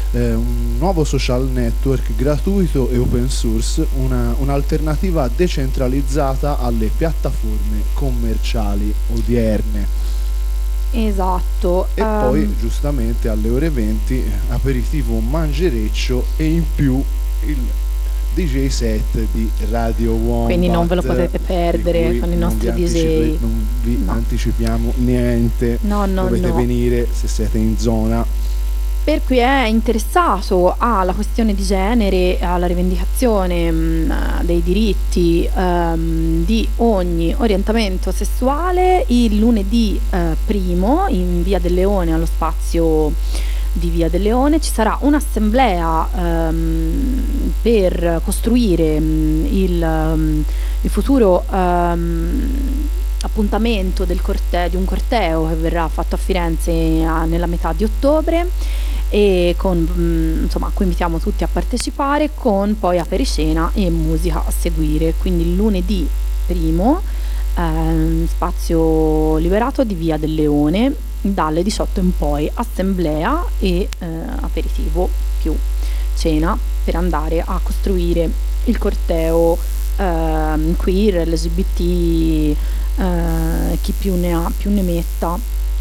eh, un nuovo social network gratuito e open source, una, un'alternativa decentralizzata alle piattaforme commerciali odierne. Esatto. E ehm, poi giustamente alle ore venti aperitivo mangereccio e in più il D J set di Radio Wombat. Quindi non ve lo potete perdere di cui con i non nostri vi D J. anticipe- Non vi No. anticipiamo niente. No, no, Dovete no. venire se siete in zona. Per cui è interessato alla questione di genere, alla rivendicazione mh, dei diritti ehm, di ogni orientamento sessuale, il lunedì eh, primo in Via del Leone, allo spazio di Via del Leone, ci sarà un'assemblea ehm, per costruire mh, il, um, il futuro ehm, appuntamento del corte- di un corteo che verrà fatto a Firenze a- nella metà di ottobre, e con, mh, insomma, a cui invitiamo tutti a partecipare, con poi apericena e musica a seguire. Quindi il lunedì primo ehm, spazio liberato di Via del Leone, dalle diciotto in poi assemblea e eh, aperitivo più cena per andare a costruire il corteo ehm, queer, L G B T, eh, chi più ne ha più ne metta.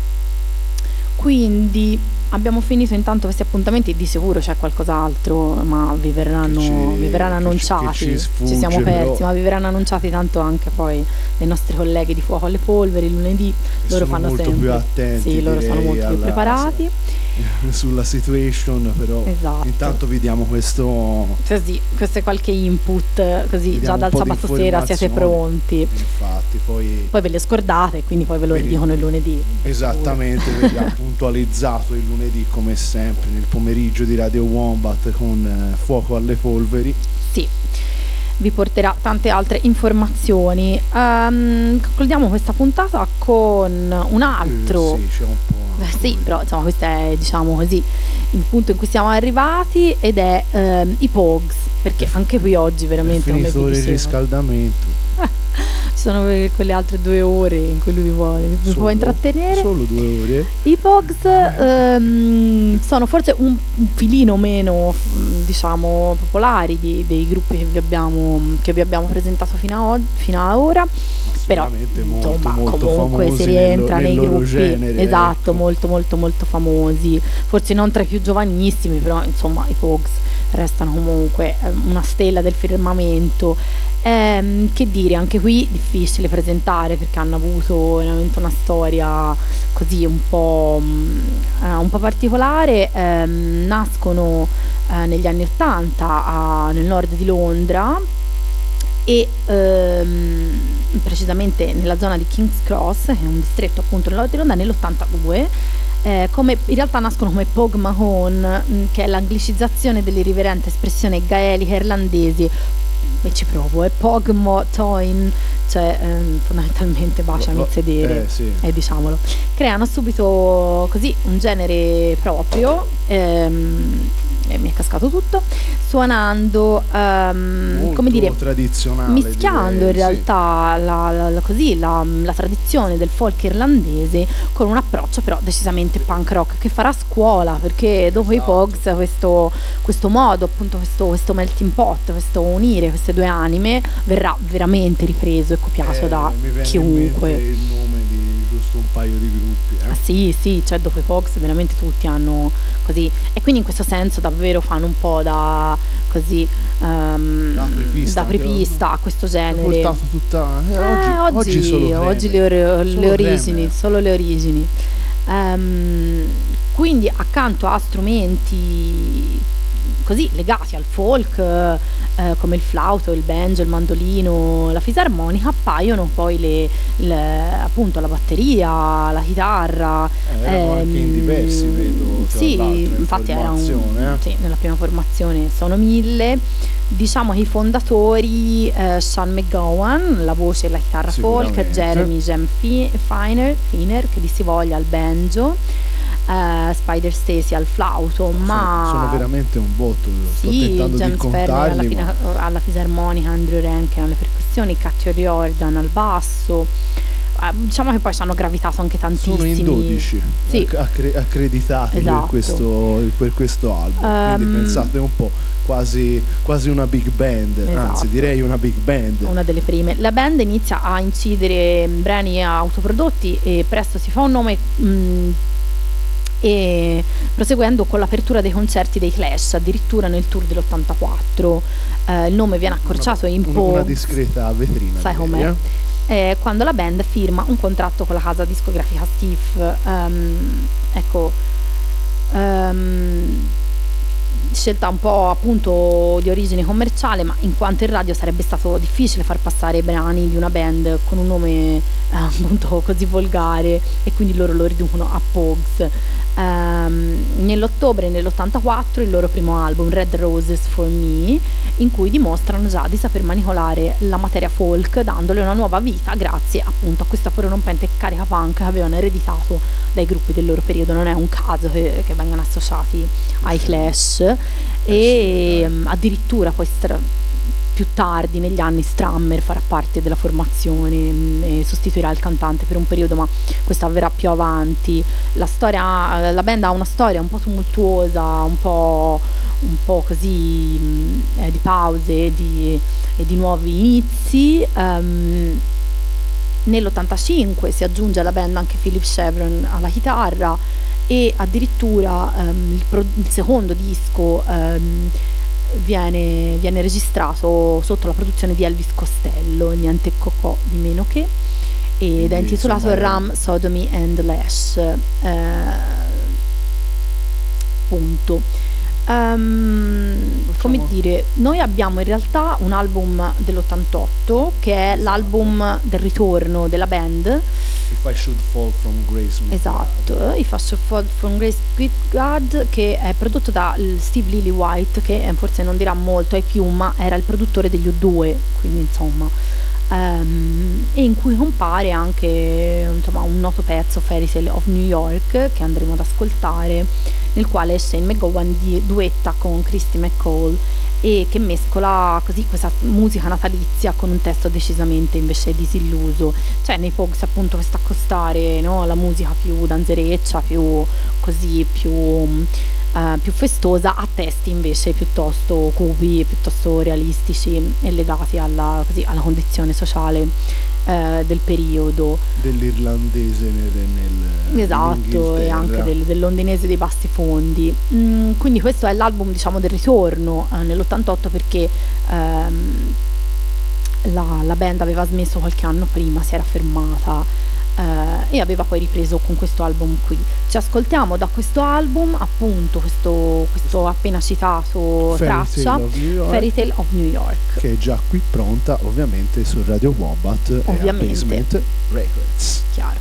Quindi abbiamo finito intanto questi appuntamenti, di sicuro c'è qualcos'altro, ma vi verranno, Che ci- vi verranno che ci- che annunciati, ci sfugge, siamo però. persi, ma vi verranno annunciati tanto anche poi le nostre colleghe di Fuoco alle Polveri lunedì, Che loro sono fanno molto sempre, più attenti, sì, loro sono direi, molto più alla- preparati. sulla situation, però Esatto. intanto vi diamo questo, Così, questo è qualche input, così vi già diamo un dal po' di sabato sera siete informazioni. pronti. Infatti poi Poi ve le scordate, quindi poi ve lo Vedi- ridicono il lunedì. esattamente verrà puntualizzato il lunedì come sempre nel pomeriggio di Radio Wombat con eh, Fuoco alle Polveri. Sì, vi porterà tante altre informazioni. Ehm, concludiamo questa puntata con un altro. Eh, sì, c'è un po'. Eh, sì, però insomma questo è, diciamo così, il punto in cui siamo arrivati, ed è ehm, i Pogs, perché anche qui oggi È veramente non mi finito il diceva. riscaldamento. Ci sono que- quelle altre due ore in cui lui vi vuole, vi può Solo- intrattenere. Solo due ore. I Pogs ehm, sono forse un, un filino meno, mm, diciamo, popolari di- dei gruppi che vi abbiamo, che vi abbiamo presentato fino a, og- fino a ora, però Sicuramente molto, insomma, molto comunque famosi si rientra nel, nei nel loro gruppi, genere, esatto, ecco. molto molto molto famosi, forse non tra i più giovanissimi, però insomma i Pogs restano comunque eh, una stella del firmamento. Ehm, che dire, anche qui difficile presentare perché hanno avuto veramente una storia così un po', mh, eh, un po' particolare. Ehm, nascono eh, negli anni ottanta a- nel nord di Londra, e ehm, precisamente nella zona di King's Cross, che è un distretto appunto nel nord di Londra, nell'ottantadue. Eh, come, in realtà nascono come Pog Mahone, mh, che è l'anglicizzazione dell'irriverente espressione gaelica irlandese, e ci provo, è Pog Mo Toin, cioè ehm, fondamentalmente baciami il sedere, Eh, sì. e diciamolo. Creano subito così un genere proprio, ehm, e mi è cascato tutto, suonando ehm, Molto come dire, tradizionale, mischiando direi, in realtà la, la- la- così, la, la tradizione del folk irlandese con un approccio però decisamente punk rock, che farà scuola, perché dopo i Pogs questo, questo modo, appunto questo, questo melting pot, questo unire queste due anime verrà veramente ripreso e copiato Eh, da mi viene in chiunque. mente il nome di giusto un paio di gruppi, eh. Ah, sì, sì, cioè dopo i Pogs veramente tutti hanno così, e quindi in questo senso davvero fanno un po' da così ehm, Da apripista, da apripista a questo Ho genere. portato tutta eh, Eh, oggi, oggi solo oggi creme. le, ori- Solo le origini, creme. solo le origini. Ehm, quindi accanto a strumenti così legati al folk, eh, come il flauto, il banjo, il mandolino, la fisarmonica, appaiono poi le, le- appunto la batteria, la chitarra. Eh, erano anche in diversi, vedo, tra Sì, l'altro, in infatti era un, formazione, eh. sì, nella prima formazione sono mille. Diciamo che i fondatori, eh, Sean McGowan, la voce e la chitarra folk, Sicuramente. Jeremy Jem Fi- Finer, Finer, che di si voglia al banjo, eh, Spider Stacy al flauto, ma sono, sono veramente un botto, sto sì, tentando di James Fermi alla, contarli, fina- ma alla fisarmonica, Andrew Rankin alle percussioni, Catio Riordan al basso. eh, diciamo che poi ci hanno gravitato anche tantissimi. Sono in dodici Sì. acc- accre- accreditati Esatto. per, questo, per questo album. Ehm, Quindi pensate un po', quasi, quasi una big band, Esatto. anzi direi una big band. Una delle prime. La band inizia a incidere brani autoprodotti e presto si fa un nome, mh, e proseguendo con l'apertura dei concerti dei Clash, addirittura nel tour dell'ottantaquattro. Eh, il nome viene accorciato in una, po'. una discreta vetrina. Sai direi, com'è? eh. Eh, quando la band firma un contratto con la casa discografica Stiff. Ehm, ecco, ehm, scelta un po' appunto di origine commerciale, ma in quanto in radio sarebbe stato difficile far passare i brani di una band con un nome eh, appunto così volgare, e quindi loro lo riducono a Pogues. Um, nell'ottobre nell'ottantaquattro il loro primo album Red Roses for Me, in cui dimostrano già di saper manipolare la materia folk dandole una nuova vita grazie appunto a questa prorompente carica punk che avevano ereditato dai gruppi del loro periodo. Non è un caso che, che vengano associati ai Clash, e um, addirittura poi stra- più tardi negli anni Strammer farà parte della formazione mh, e sostituirà il cantante per un periodo, ma questo avverrà più avanti. La storia, la band ha una storia un po' tumultuosa, un po', un po' così mh, eh, di pause e di, e di nuovi inizi. Um, nell'ottantacinque si aggiunge alla band anche Philip Chevron alla chitarra, e addirittura um, il, pro- il secondo disco um, Viene, viene registrato sotto la produzione di Elvis Costello, niente cocò di meno che, ed Quindi, è intitolato insomma, Ram, Sodomy and Lash. Eh, punto. Um, come dire, noi abbiamo in realtà un album dell'ottantotto che è l'album del ritorno della band. If I Should Fall From Grace with Esatto, i Fast Fall from Grace with God, che è prodotto da Steve Lillywhite, che eh, forse non dirà molto ai più, ma era il produttore degli U due, quindi insomma, um, e in cui compare anche insomma, un noto pezzo, Fairy Tale of New York, che andremo ad ascoltare, nel quale Shane McGowan di- duetta con Christy McCall, e che mescola così questa musica natalizia con un testo decisamente invece disilluso. Cioè nei Pogues appunto questa accostare, no, la musica più danzereccia, più così, più, uh, più festosa, a testi invece piuttosto cupi, piuttosto realistici e legati alla, così, alla condizione sociale eh, del periodo. dell'irlandese nel, nel Esatto, e nell'Inghilterra. anche del, del londinese dei bassi fondi. Mm, quindi questo è l'album, diciamo, del ritorno eh, nell'ottantotto, perché ehm, la, la band aveva smesso qualche anno prima, si era fermata eh, e aveva poi ripreso con questo album qui. Ci ascoltiamo da questo album appunto questo, questo appena citato Fairy traccia, Tale of New York, Fairy Tale of New York. che è già qui pronta ovviamente su Radio Wombat e a Ovviamente. Basement Records. Chiaro.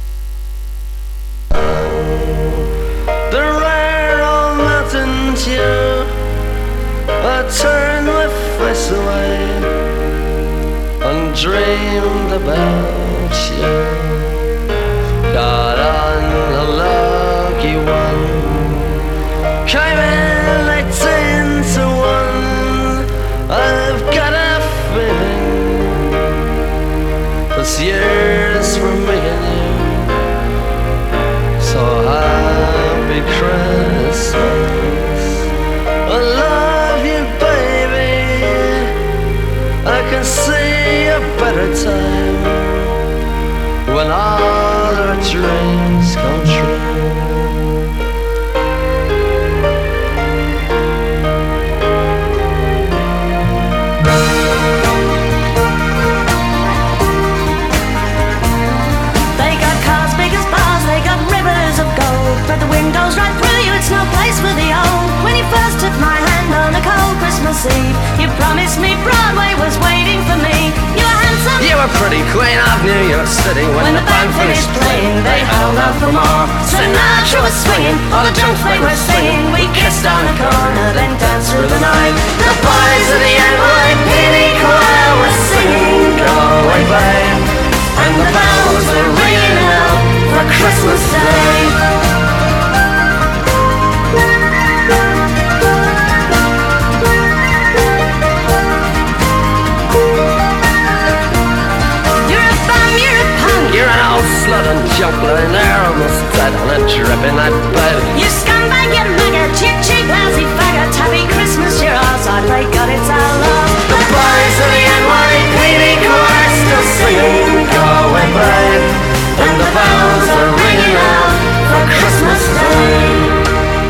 The rare old mountain dew, I turn my face away and dreamed about you. Got on a lucky one, came in eighteen to one. I've got a feeling this year's for me and you. So happy Christmas, I love you baby, I can see a better time when all our dreams come true. They got cars big as bars, they got rivers of gold, but the wind goes right through you, it's no place for the old. When you first took my hand on a cold Christmas Eve, you promised me Broadway was waiting for me. You were handsome, You were pretty queen of New York City. When, when the band finished playing, they held out for more. Sinatra was swinging, all the junk they were singing. We kissed on a corner, then danced through the night. The boys of the N Y P D choir were singing Galway Bay, and the bells were ringing out for Christmas Day. You're an old junk lying there almost dead on a drip in that bed. You scumbag, you maggot, you cheap, lousy faggot. Happy Christmas, you're outside, thank God it's our love. The boys of the N Y P D chorus still singing Go Away Babe, and the bells are ringing out for Christmas Day.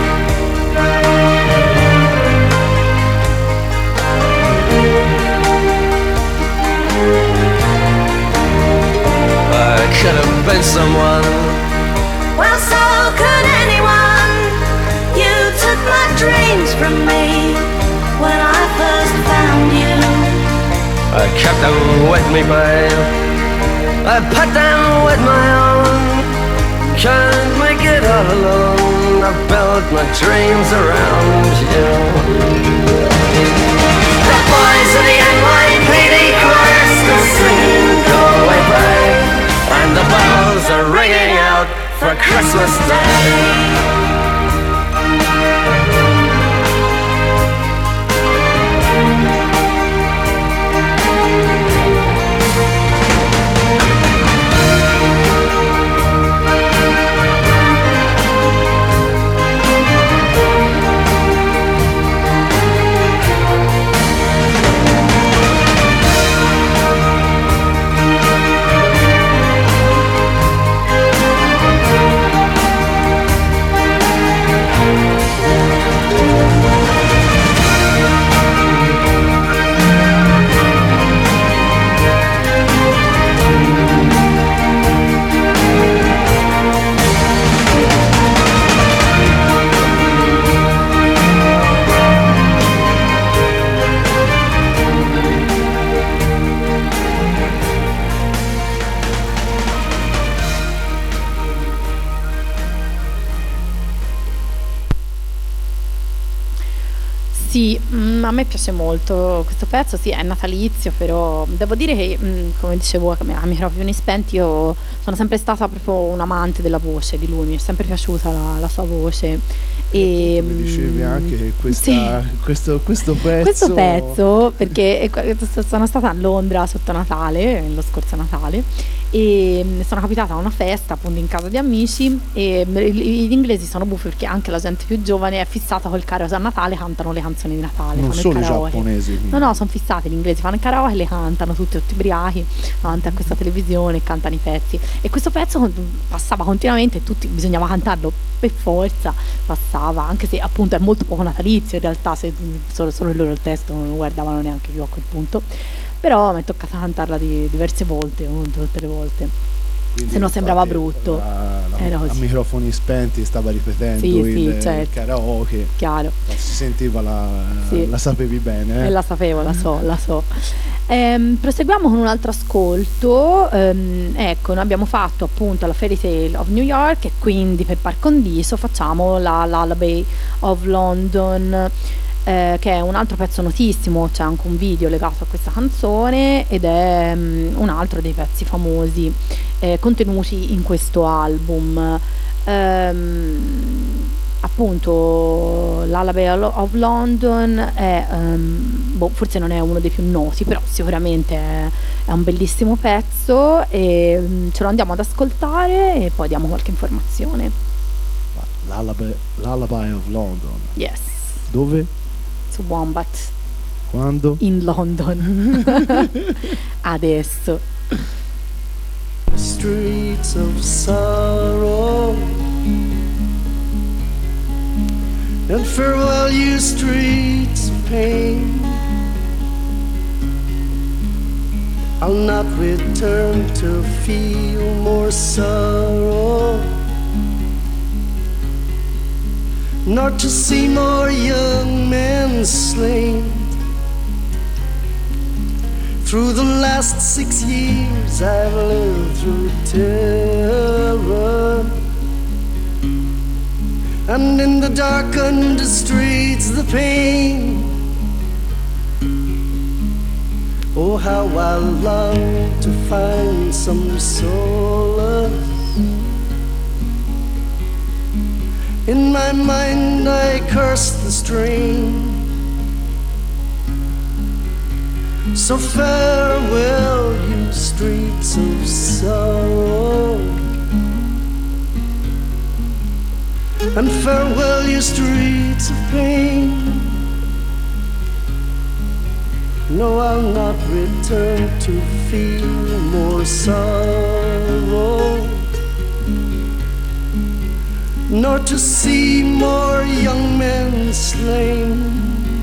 Could have been someone. Well, so could anyone. You took my dreams from me when I first found you. I kept them with me, babe. I put them with my own. Can't make it all alone. I built my dreams around you. The boys of the N Y P D chorus still singing Go Away Babe, and the bells are ringing out for Christmas Day. Sì, mm, a me piace molto questo pezzo, sì, è natalizio, però devo dire che, mm, come dicevo a microfoni spenti, io sono sempre stata proprio un amante della voce di lui, mi è sempre piaciuta la, la sua voce. E mi dicevi anche che questa, sì, questo, questo pezzo questo pezzo, perché sono stata a Londra sotto Natale, lo scorso Natale, e sono capitata a una festa appunto in casa di amici, e gli inglesi sono buffi perché anche la gente più giovane è fissata col karaoke a Natale, cantano le canzoni di Natale, non fanno solo il i karaoke. giapponesi, quindi. No, no, sono fissati, gli inglesi fanno il karaoke, le cantano tutti, tutti ubriachi davanti a questa televisione, cantano i pezzi, e questo pezzo passava continuamente e tutti bisognava cantarlo per forza, passava, anche se appunto è molto poco natalizio in realtà, se solo, solo loro il testo non lo guardavano neanche più a quel punto, però mi è toccata cantarla di diverse volte, tutte le volte. Quindi se no sembrava brutto. La, la, Era a così. microfoni spenti stava ripetendo Sì, il, sì, il certo. karaoke. Chiaro. Si sentiva la, Sì. la sapevi bene. Eh, Eh? la sapevo, la so, la so. Ehm, proseguiamo con un altro ascolto. Ehm, ecco, noi abbiamo fatto appunto la Fairy Tale of New York, e quindi per par condicio facciamo la Lullaby of London, eh, che è un altro pezzo notissimo, c'è anche un video legato a questa canzone, ed è um, un altro dei pezzi famosi eh, contenuti in questo album. Ehm, appunto Lullaby of London è um, boh, forse non è uno dei più noti, però sicuramente è, è un bellissimo pezzo, e um, ce lo andiamo ad ascoltare e poi diamo qualche informazione. Lullaby, Lullaby of London. Yes, Dove? su Wombat Quando? in London. Adesso. Streets of sorrow, and farewell you streets of pain. I'll not return to feel more sorrow, nor to see more young men slain. Through the last six years I've lived through terror, and in the darkened streets the pain. Oh, how I long to find some solace. In my mind I curse the strain. So farewell, you streets of sorrow. and farewell your streets of pain. No, I'll not return to feel more sorrow, nor to see more young men slain.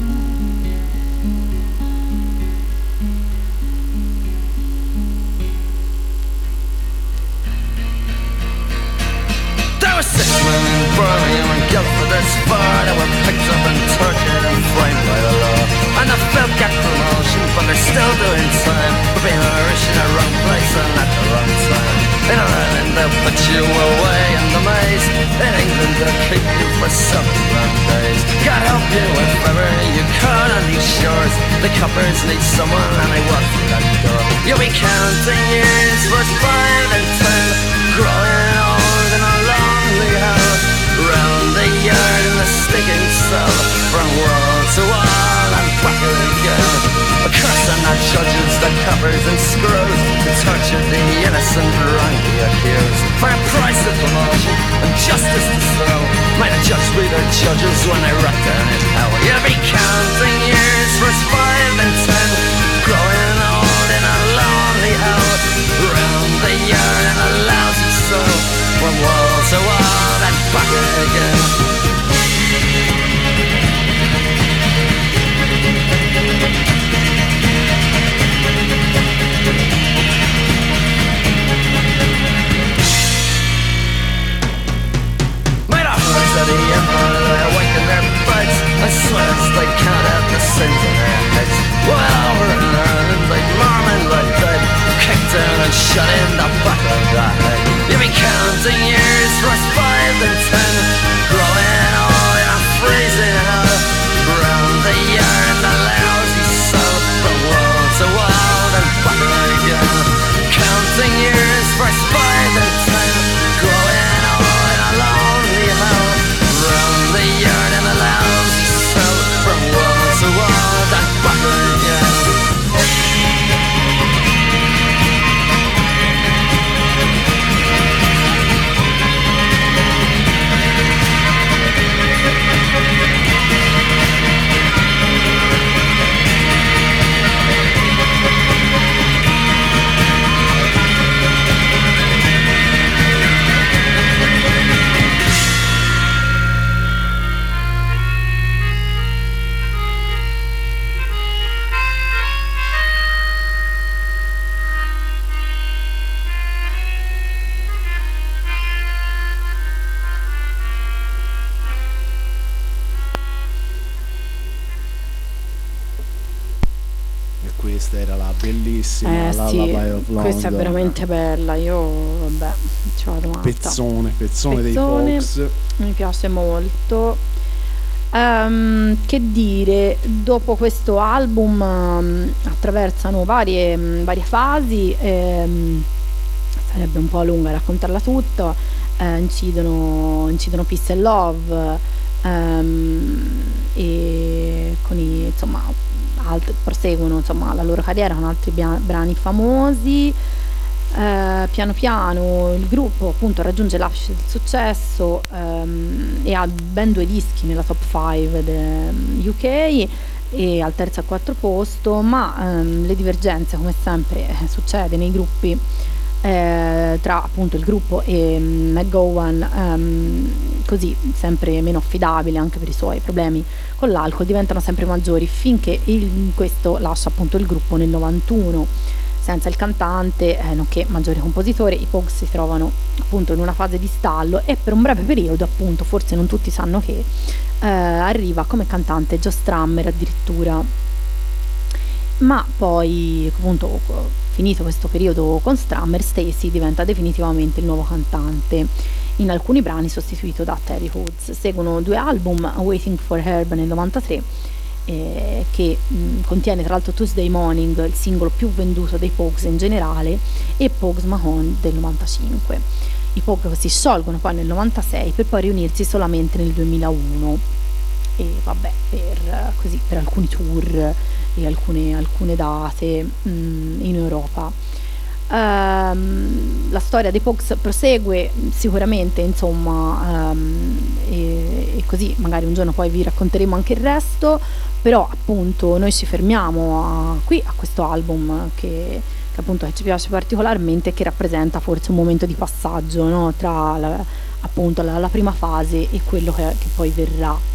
There were six men in Birmingham and Guildford this far that were picked up and tortured and framed by the law. And the folk got promotion, but they're still doing time for being Irish in the wrong place and at the wrong time. In Ireland they'll put you away in the maze. In England they'll keep you for subsequent days. God help you if ever you caught on these shores. The coppers need someone and they walk through that door. You'll be counting years, was five and ten, growing old in a lonely hell. Round the yard in the stinking cell, from wall to wall and back again. A curse on the judges, the coppers and screws, who tortured the innocent wrongly accused. For a price of promotion and justice to sell, might the judge be their judges when they rot down in hell. You'll be counting years, verse five and ten, growing old in a lonely hell. Round the yard in a lousy cell, from wall to wall and back again. Of the empire, they awaken their fights and swear as they count out the sins in their heads. Well, over in Ireland, like Marmon, like dead, kicked down and shut in the back of the head. You'll be counting years, first five and ten, growing old in a freezing hell. Round the yard in the lousy cell, from wall to wall and back again. Counting years, first five and ten, growing old in a lonely hell. Round the yard in a lousy cell, from wall to wall and back again. Questa era la bellissima Eh sì, Lullaby of London. questa è veramente bella. Io vabbè, ci vado matta. Pezzone, pezzone, Pezzone, dei Pogues. mi piace molto. Ehm, che dire, dopo questo album ehm, attraversano varie, mh, varie fasi, ehm, sarebbe un po' lunga raccontarla tutta. eh, incidono, incidono Peace and Love, ehm, e con i, insomma, alt- proseguono insomma la loro carriera con altri bia- brani famosi. Eh, piano piano il gruppo appunto raggiunge l'apice del successo, ehm, e ha ben due dischi nella top cinque del U K e al terzo e al quarto posto, ma ehm, le divergenze, come sempre eh, succede nei gruppi, eh, tra appunto il gruppo e mm, McGowan, ehm, così sempre meno affidabile anche per i suoi problemi con l'alcol, diventano sempre maggiori finché il, questo lascia appunto il gruppo nel novantuno. Senza il cantante, eh, nonché maggiore compositore, i Pogues si trovano appunto in una fase di stallo e per un breve periodo, appunto, forse non tutti sanno che eh, arriva come cantante Joe Strummer addirittura. Ma poi, appunto, finito questo periodo con Strummer, Stacey diventa definitivamente il nuovo cantante, in alcuni brani sostituito da Terry Hoods. Seguono due album, Waiting for Herb nel novantatré, Eh, che mh, contiene tra l'altro Tuesday Morning, il singolo più venduto dei Pogues in generale, e Pogues Mahone del novantacinque. I Pogues si sciolgono poi nel novantasei per poi riunirsi solamente nel duemilauno, e vabbè, per, così, per alcuni tour e alcune, alcune date mh, in Europa. Ehm, la storia dei Pogues prosegue sicuramente, insomma, ehm, e, e così magari un giorno poi vi racconteremo anche il resto, però appunto noi ci fermiamo a, qui a questo album che, che appunto ci piace particolarmente e che rappresenta forse un momento di passaggio, no? Tra la, appunto la, la prima fase e quello che, che poi verrà.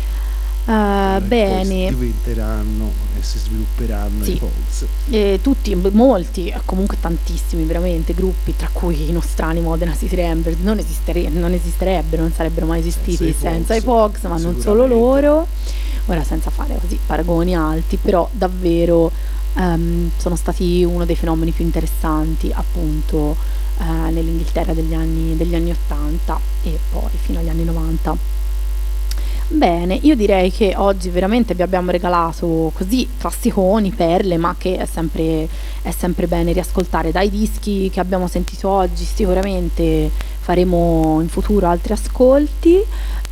Uh, bene, diventeranno e si svilupperanno sì. i Pogues. E tutti, molti, comunque tantissimi veramente gruppi, tra cui i nostrani Modena City Ramblers, non, esistere, non esisterebbero, non sarebbero mai esistiti Senza i senza i Pogues, Pogues, ma non solo loro. Ora, senza fare così paragoni alti, però davvero um, sono stati uno dei fenomeni più interessanti appunto uh, nell'Inghilterra degli anni, degli anni ottanta e poi fino agli anni novanta. Bene, io direi che oggi veramente vi abbiamo regalato così classiconi, perle, ma che è sempre, è sempre bene riascoltare. Dai dischi che abbiamo sentito oggi sicuramente faremo in futuro altri ascolti,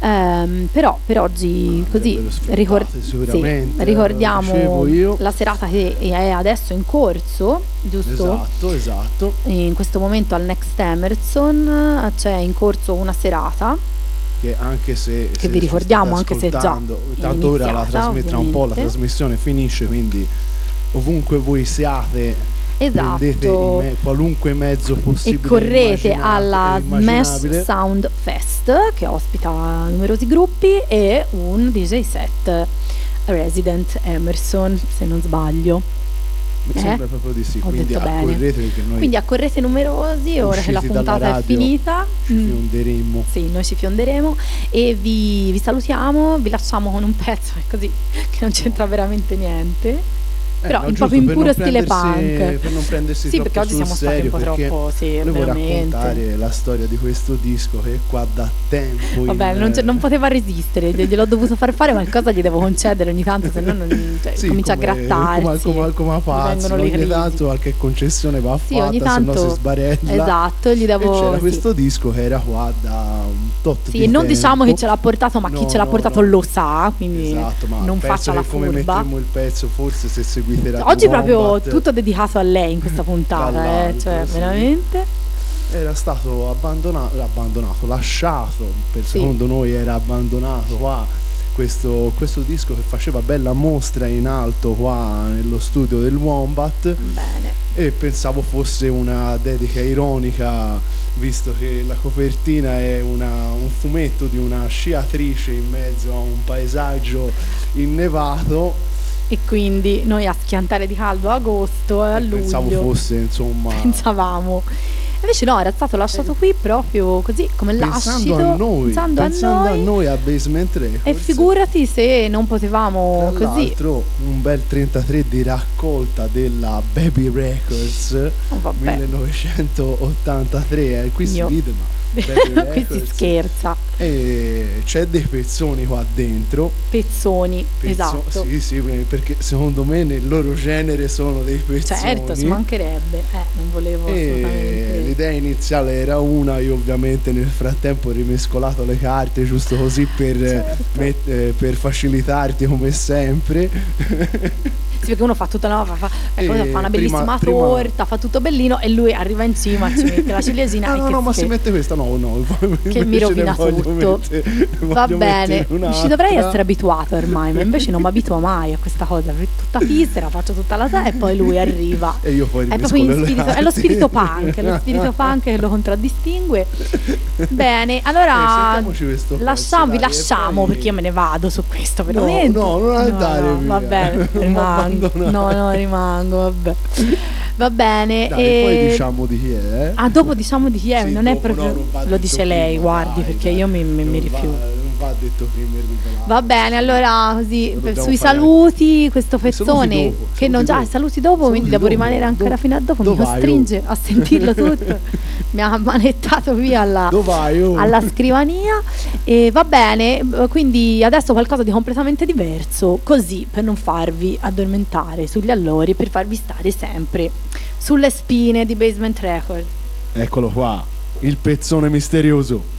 ehm, però per oggi Ma così ricor- sicuramente, sì, ricordiamo dicevo io. la serata che è adesso in corso, giusto? Esatto, esatto. In questo momento al Next Emerson c'è in corso una serata Che anche se che se vi ricordiamo, state anche se già ascoltando, tanto ora la iniziata, trasmet- tra un po' la ovviamente. trasmissione finisce, quindi ovunque voi siate prendete Esatto, il me- qualunque mezzo e possibile correte immagina- alla Smash immaginabile. Sound Fest che ospita numerosi gruppi e un D J set Resident Emerson, se non sbaglio. Mi Eh? sembra proprio di sì, Ho quindi detto bene. accorrete perché noi Quindi accorrete numerosi, ora che la usciti dalla puntata è radio finita. ci Mm. fionderemo. Sì, noi ci fionderemo e vi, vi salutiamo, vi lasciamo con un pezzo così che non c'entra veramente niente. Eh, Però no, in giusto, proprio in per puro non stile prendersi- punk. per non prendersi Sì, troppo perché oggi sul siamo stati un serio, po' perché troppo, sì, volevo veramente. raccontare la storia di questo disco che è qua da tempo Vabbè, in- non, c'è- non poteva resistere, gli- gliel'ho dovuto far fare qualcosa, gli devo concedere ogni tanto, se no non, cioè, Sì, comincia come- a grattarsi. come, come, come a gli pazzo, vengono le ogni crisi. tanto qualche concessione va Sì, fatta, ogni se no tanto- si sbarella. Esatto, gli E devo... c'era sì. questo disco che era qua da un tot Sì, di e non tempo. diciamo chi ce l'ha portato, ma chi No, ce l'ha no, portato no. lo sa, quindi Esatto, ma non penso faccia la che come furba. metteremo il pezzo, forse se seguite Radio Oggi proprio Wombat, tutto dedicato a lei in questa puntata, eh, Dall'alto, cioè sì. veramente. era stato abbandonato, abbandonato, lasciato, per Sì. secondo noi era abbandonato qua questo, questo disco che faceva bella mostra in alto qua nello studio del Wombat Bene. e pensavo fosse una dedica ironica, visto che la copertina è una- un fumetto di una sciatrice in mezzo a un paesaggio innevato. E quindi noi a schiantare di caldo a agosto e a e pensavo luglio fosse insomma pensavamo. Invece no, era stato lasciato qui proprio così come lascito, pensando a noi, pensando a pensando a noi. noi a Basement Records. E figurati se non potevamo Tra così. l'altro un bel trentatré di raccolta della Baby Records Oh, vabbè. millenovecentottantatré, eh, qui si Io- ride ma Baby Qui si Records. scherza. E c'è dei pezzoni qua dentro. Pezzoni, Pezzo- esatto. Sì, sì, perché secondo me nel loro genere sono dei pezzoni. Certo, ci mancherebbe. Eh, non volevo E assolutamente. l'idea iniziale era una, io ovviamente nel frattempo ho rimescolato le carte giusto così per, Certo. met- eh, per facilitarti come sempre. Sì, perché uno fa tutta no, fa, fa, fa, E cosa, fa una prima- bellissima prima- torta, fa tutto bellino e lui arriva in cima, ci mette la ciliegina Ah, e no, che, no, ma che- si mette questa, no, no. che mi rovina tutto. Va bene, ci dovrei essere abituato ormai, ma invece non mi abituo mai a questa cosa, perché tutta viscera, faccio tutta la sera e poi lui arriva. E io poi È proprio in rimescolo le spirito, è lo carte. spirito punk, è lo spirito punk che lo contraddistingue. Bene, allora Eh, sentiamoci questo pezzo, lasciamo, vi dai, e lasciamo poi- perché io me ne vado su questo No, veramente. no, non andare via. Va bene, Non rimango. abbandonare. No, no, rimango, vabbè. Va bene. Dai, e- poi diciamo di chi è. eh. Ah, dopo diciamo di chi è, Sì, non è dopo, proprio. no, non va Lo detto dice lei, prima, guardi, dai, perché dai. io mi, mi- mi Non va- rifiuto. Non va detto prima il rivelato. Va bene, allora così Lo per- dobbiamo sui fare saluti, questo I saluti pezzone dopo, che saluti non già dopo. i saluti dopo, Saluti quindi devo dopo. rimanere ancora Dove- fino a dopo, mi dove vai, costringe oh? a sentirlo tutto. Mi ha manettato via alla, Dove vai, oh? alla scrivania e va bene, eh, quindi adesso qualcosa di completamente diverso, così per non farvi addormentare sugli allori, per farvi stare sempre sulle spine di Basement Record. Eccolo qua, il pezzone misterioso.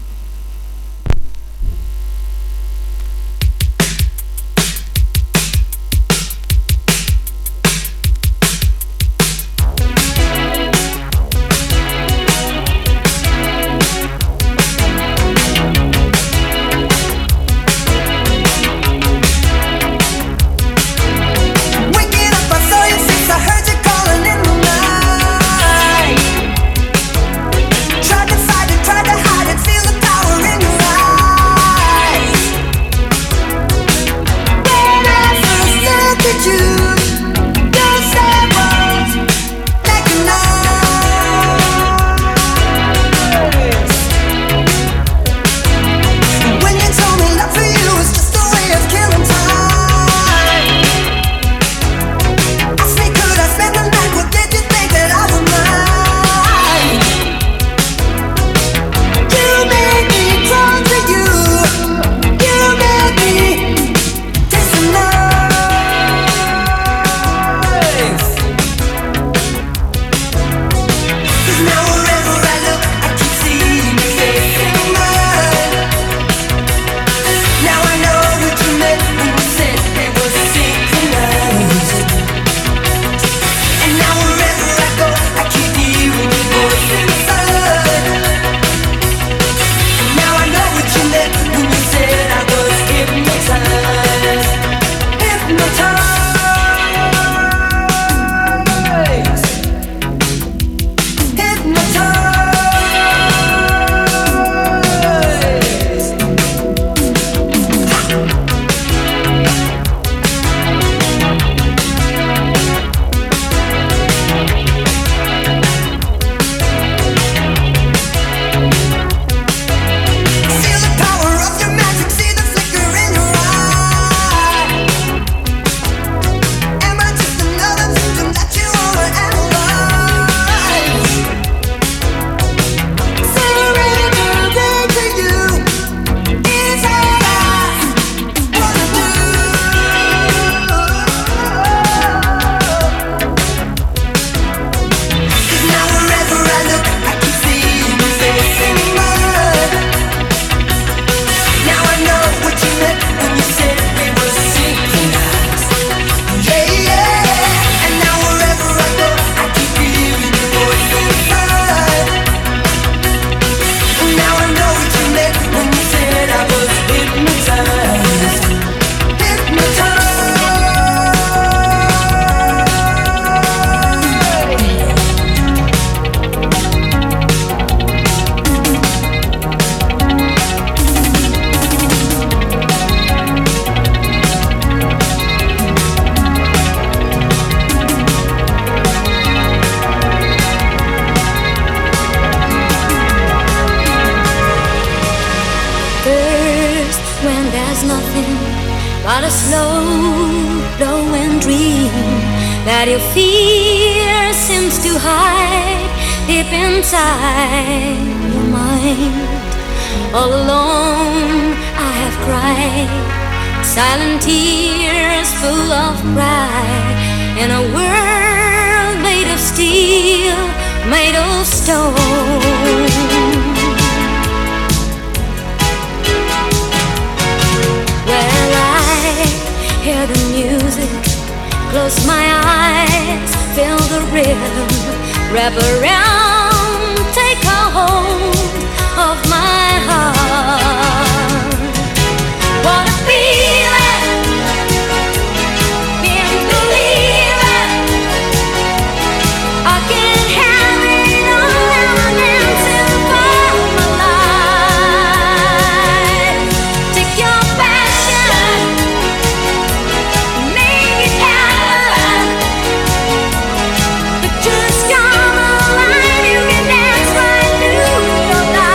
that your fear seems to hide deep inside your mind. All alone I have cried silent tears full of pride in a world made of steel, made of stone. Well, I hear the music, close my eyes, feel the rhythm, wrap around, take a hold of my heart. Wanna feel it, can't believe it, I can't have it all and dancing for my life. Take your passion, make it happen, but just come alive, you can dance right through your life.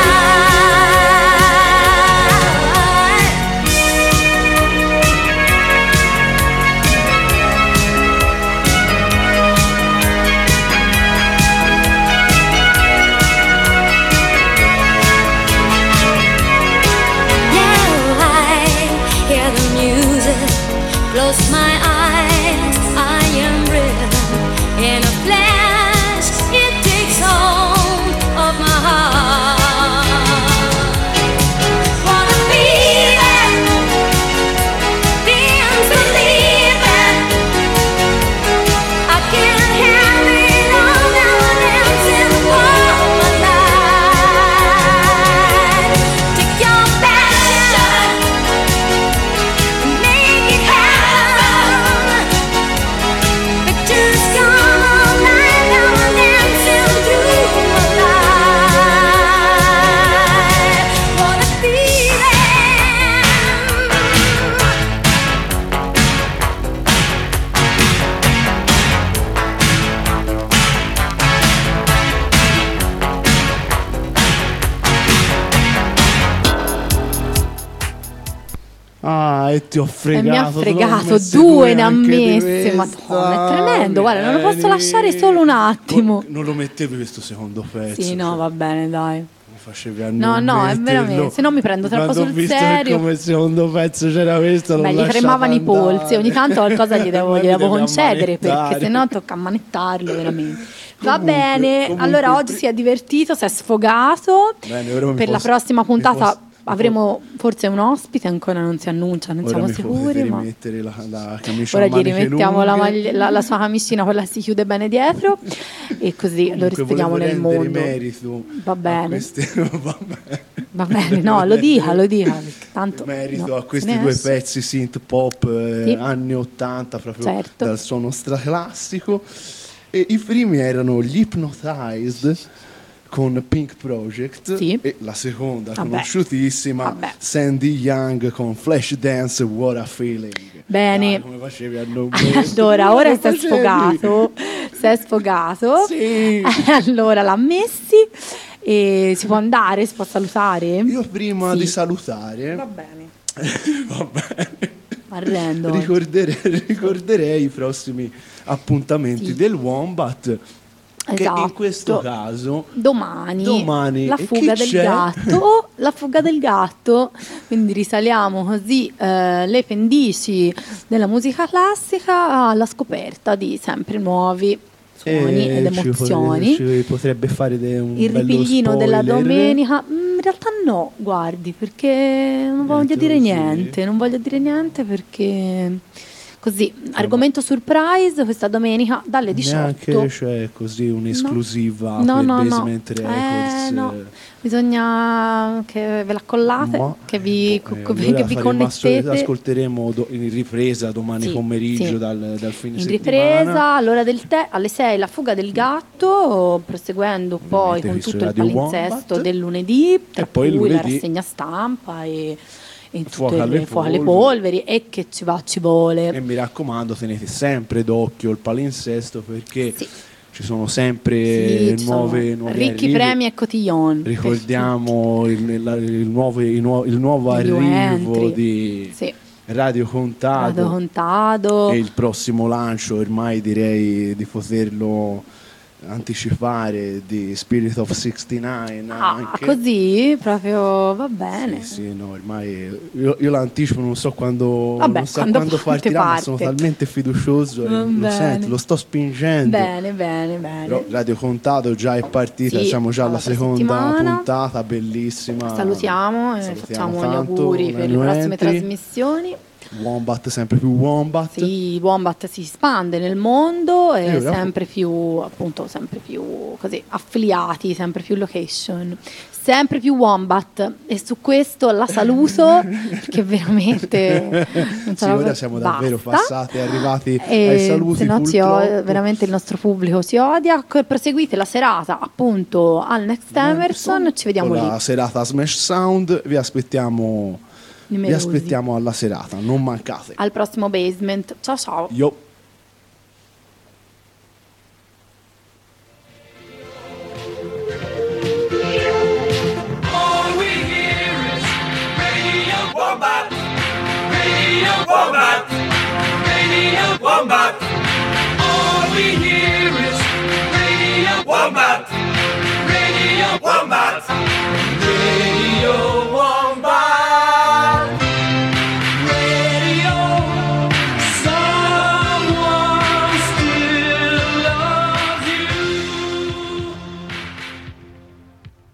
Now I hear the music, close my eyes, I am rhythm. In a flash, it takes hold of my heart. Wanna feel it, dance, believe it, I can't have it all now, I'm dancing for my life. Take your passion, make it happen, but just come alive, now I'm dancing through my life. Wanna feel it. Ah, e ti ho E fregato. mi ha te l'ho fregato, messe due ne ha anche di messe, questa. madonna, è tremendo, guarda, non lo posso Vieni. lasciare solo un attimo. Poi non lo mettevi questo secondo pezzo? Sì, no, cioè, va bene, dai. mi facevi a No, non no, è metterlo. veramente, se no mi prendo troppo Quando ho sul visto che serio. come secondo pezzo c'era questo, l'ho Beh, gli lasciato tremavano i andare. polsi, ogni tanto qualcosa gli devo, Ma gli mi devo devi concedere, perché ammanettare. sennò tocca ammanettarlo veramente. Va Comunque, bene, comunque, allora oggi pri- si è divertito, si è sfogato. Bene, ora mi Per la posso- prossima mi puntata posso- mi avremo forse un ospite, ancora non si annuncia, non Ora siamo mi sicuri, potete ma rimettere la, la camicia ora a gli maniche rimettiamo la, lunghe. maglia- la- la sua camicina, quella si chiude bene dietro e così lo Comunque, rispediamo volevo nel rendere mondo. merito Va a bene. questi- va bene. Va bene, no, lo dica, lo dica, perché tanto merito no, a se questi ne due esce. pezzi synth pop eh, Sì. anni ottanta, proprio Certo. dal suono straclassico. E i primi erano gli Hypnotized con Pink Project, Sì. e la seconda Vabbè. conosciutissima Vabbè. Sandy Young con Flash Dance What a Feeling. Bene. Dai, come facevi a non mettere? Allora, ora Come si è facevi? sfogato, si è sfogato. Sì. Allora l'ha messi e si può andare, si può salutare? Io prima Sì. di salutare Va bene, va bene, arrendo. Ricordere- ricorderei i prossimi appuntamenti Sì. del Wombat, che Esatto. in questo caso Domani, Domani. la E fuga chi del c'è? gatto, oh, la fuga del gatto, quindi risaliamo così eh, le pendici della musica classica alla scoperta di sempre nuovi suoni eh, ed ci emozioni. potrebbe, ci potrebbe fare de- un Il bello ripiglino della spoiler. domenica, mm, in realtà no, guardi, perché non voglio Niente dire così. niente, non voglio dire niente perché così, argomento surprise questa domenica dalle diciotto. Neanche, cioè, così un'esclusiva No, per no, no. Basement Records. Eh, no. Bisogna che ve la collate, Ma- che vi, eh, co- allora che vi faremo assolut- connettete. ascolteremo do- in ripresa domani Sì, pomeriggio sì. dal, dal fine In settimana. ripresa all'ora del tè alle sei la fuga del gatto, proseguendo poi Ovviamente con qui su tutto il Radio palinsesto Wombat. del lunedì, tra E poi cui la lunedì- rassegna stampa e, e Fuoco tutte alle le fuoco alle polveri. polveri e che ci va ci vuole. E mi raccomando, tenete sempre d'occhio il palinsesto, perché Sì. ci sono sempre Sì, ci nuove, sono nuovi ricchi arrivi. premi e cotillon. Ricordiamo il, la- il nuovo, il nuovo- il nuovo New arrivo entry. di, Sì. Radio Contado. Radio Contado. E il prossimo lancio, ormai direi di poterlo anticipare, di Spirit of sessantanove Ah, anche. così proprio va bene. Sì, sì, no, ormai io, io l'anticipo, non so quando, Vabbè, non so quando quando parte partirà, ma parte. sono talmente fiducioso, e Va lo bene. sento, lo sto spingendo. Bene, bene, bene. Però Radio Contato già è partita, Sì, siamo già alla all'altra seconda settimana. puntata, bellissima. Salutiamo e Salutiamo facciamo gli tanto, auguri per le Nano prossime Entry. trasmissioni. Wombat sempre più Wombat. Sì, Wombat si espande nel mondo e Eh, ora- sempre più, appunto, sempre più così, affiliati, sempre più location, sempre più Wombat. E su questo la saluto perché veramente non Sì, so, ora siamo davvero basta. passati, arrivati E ai saluti. se no ci purtroppo. o- veramente il nostro pubblico ci odia. Co- Proseguite la serata appunto al Next Emerson, ci vediamo Con lì. la serata Smash Sound, vi aspettiamo, vi Numerosi. aspettiamo alla serata, non mancate. Al prossimo basement. Ciao ciao. Yo.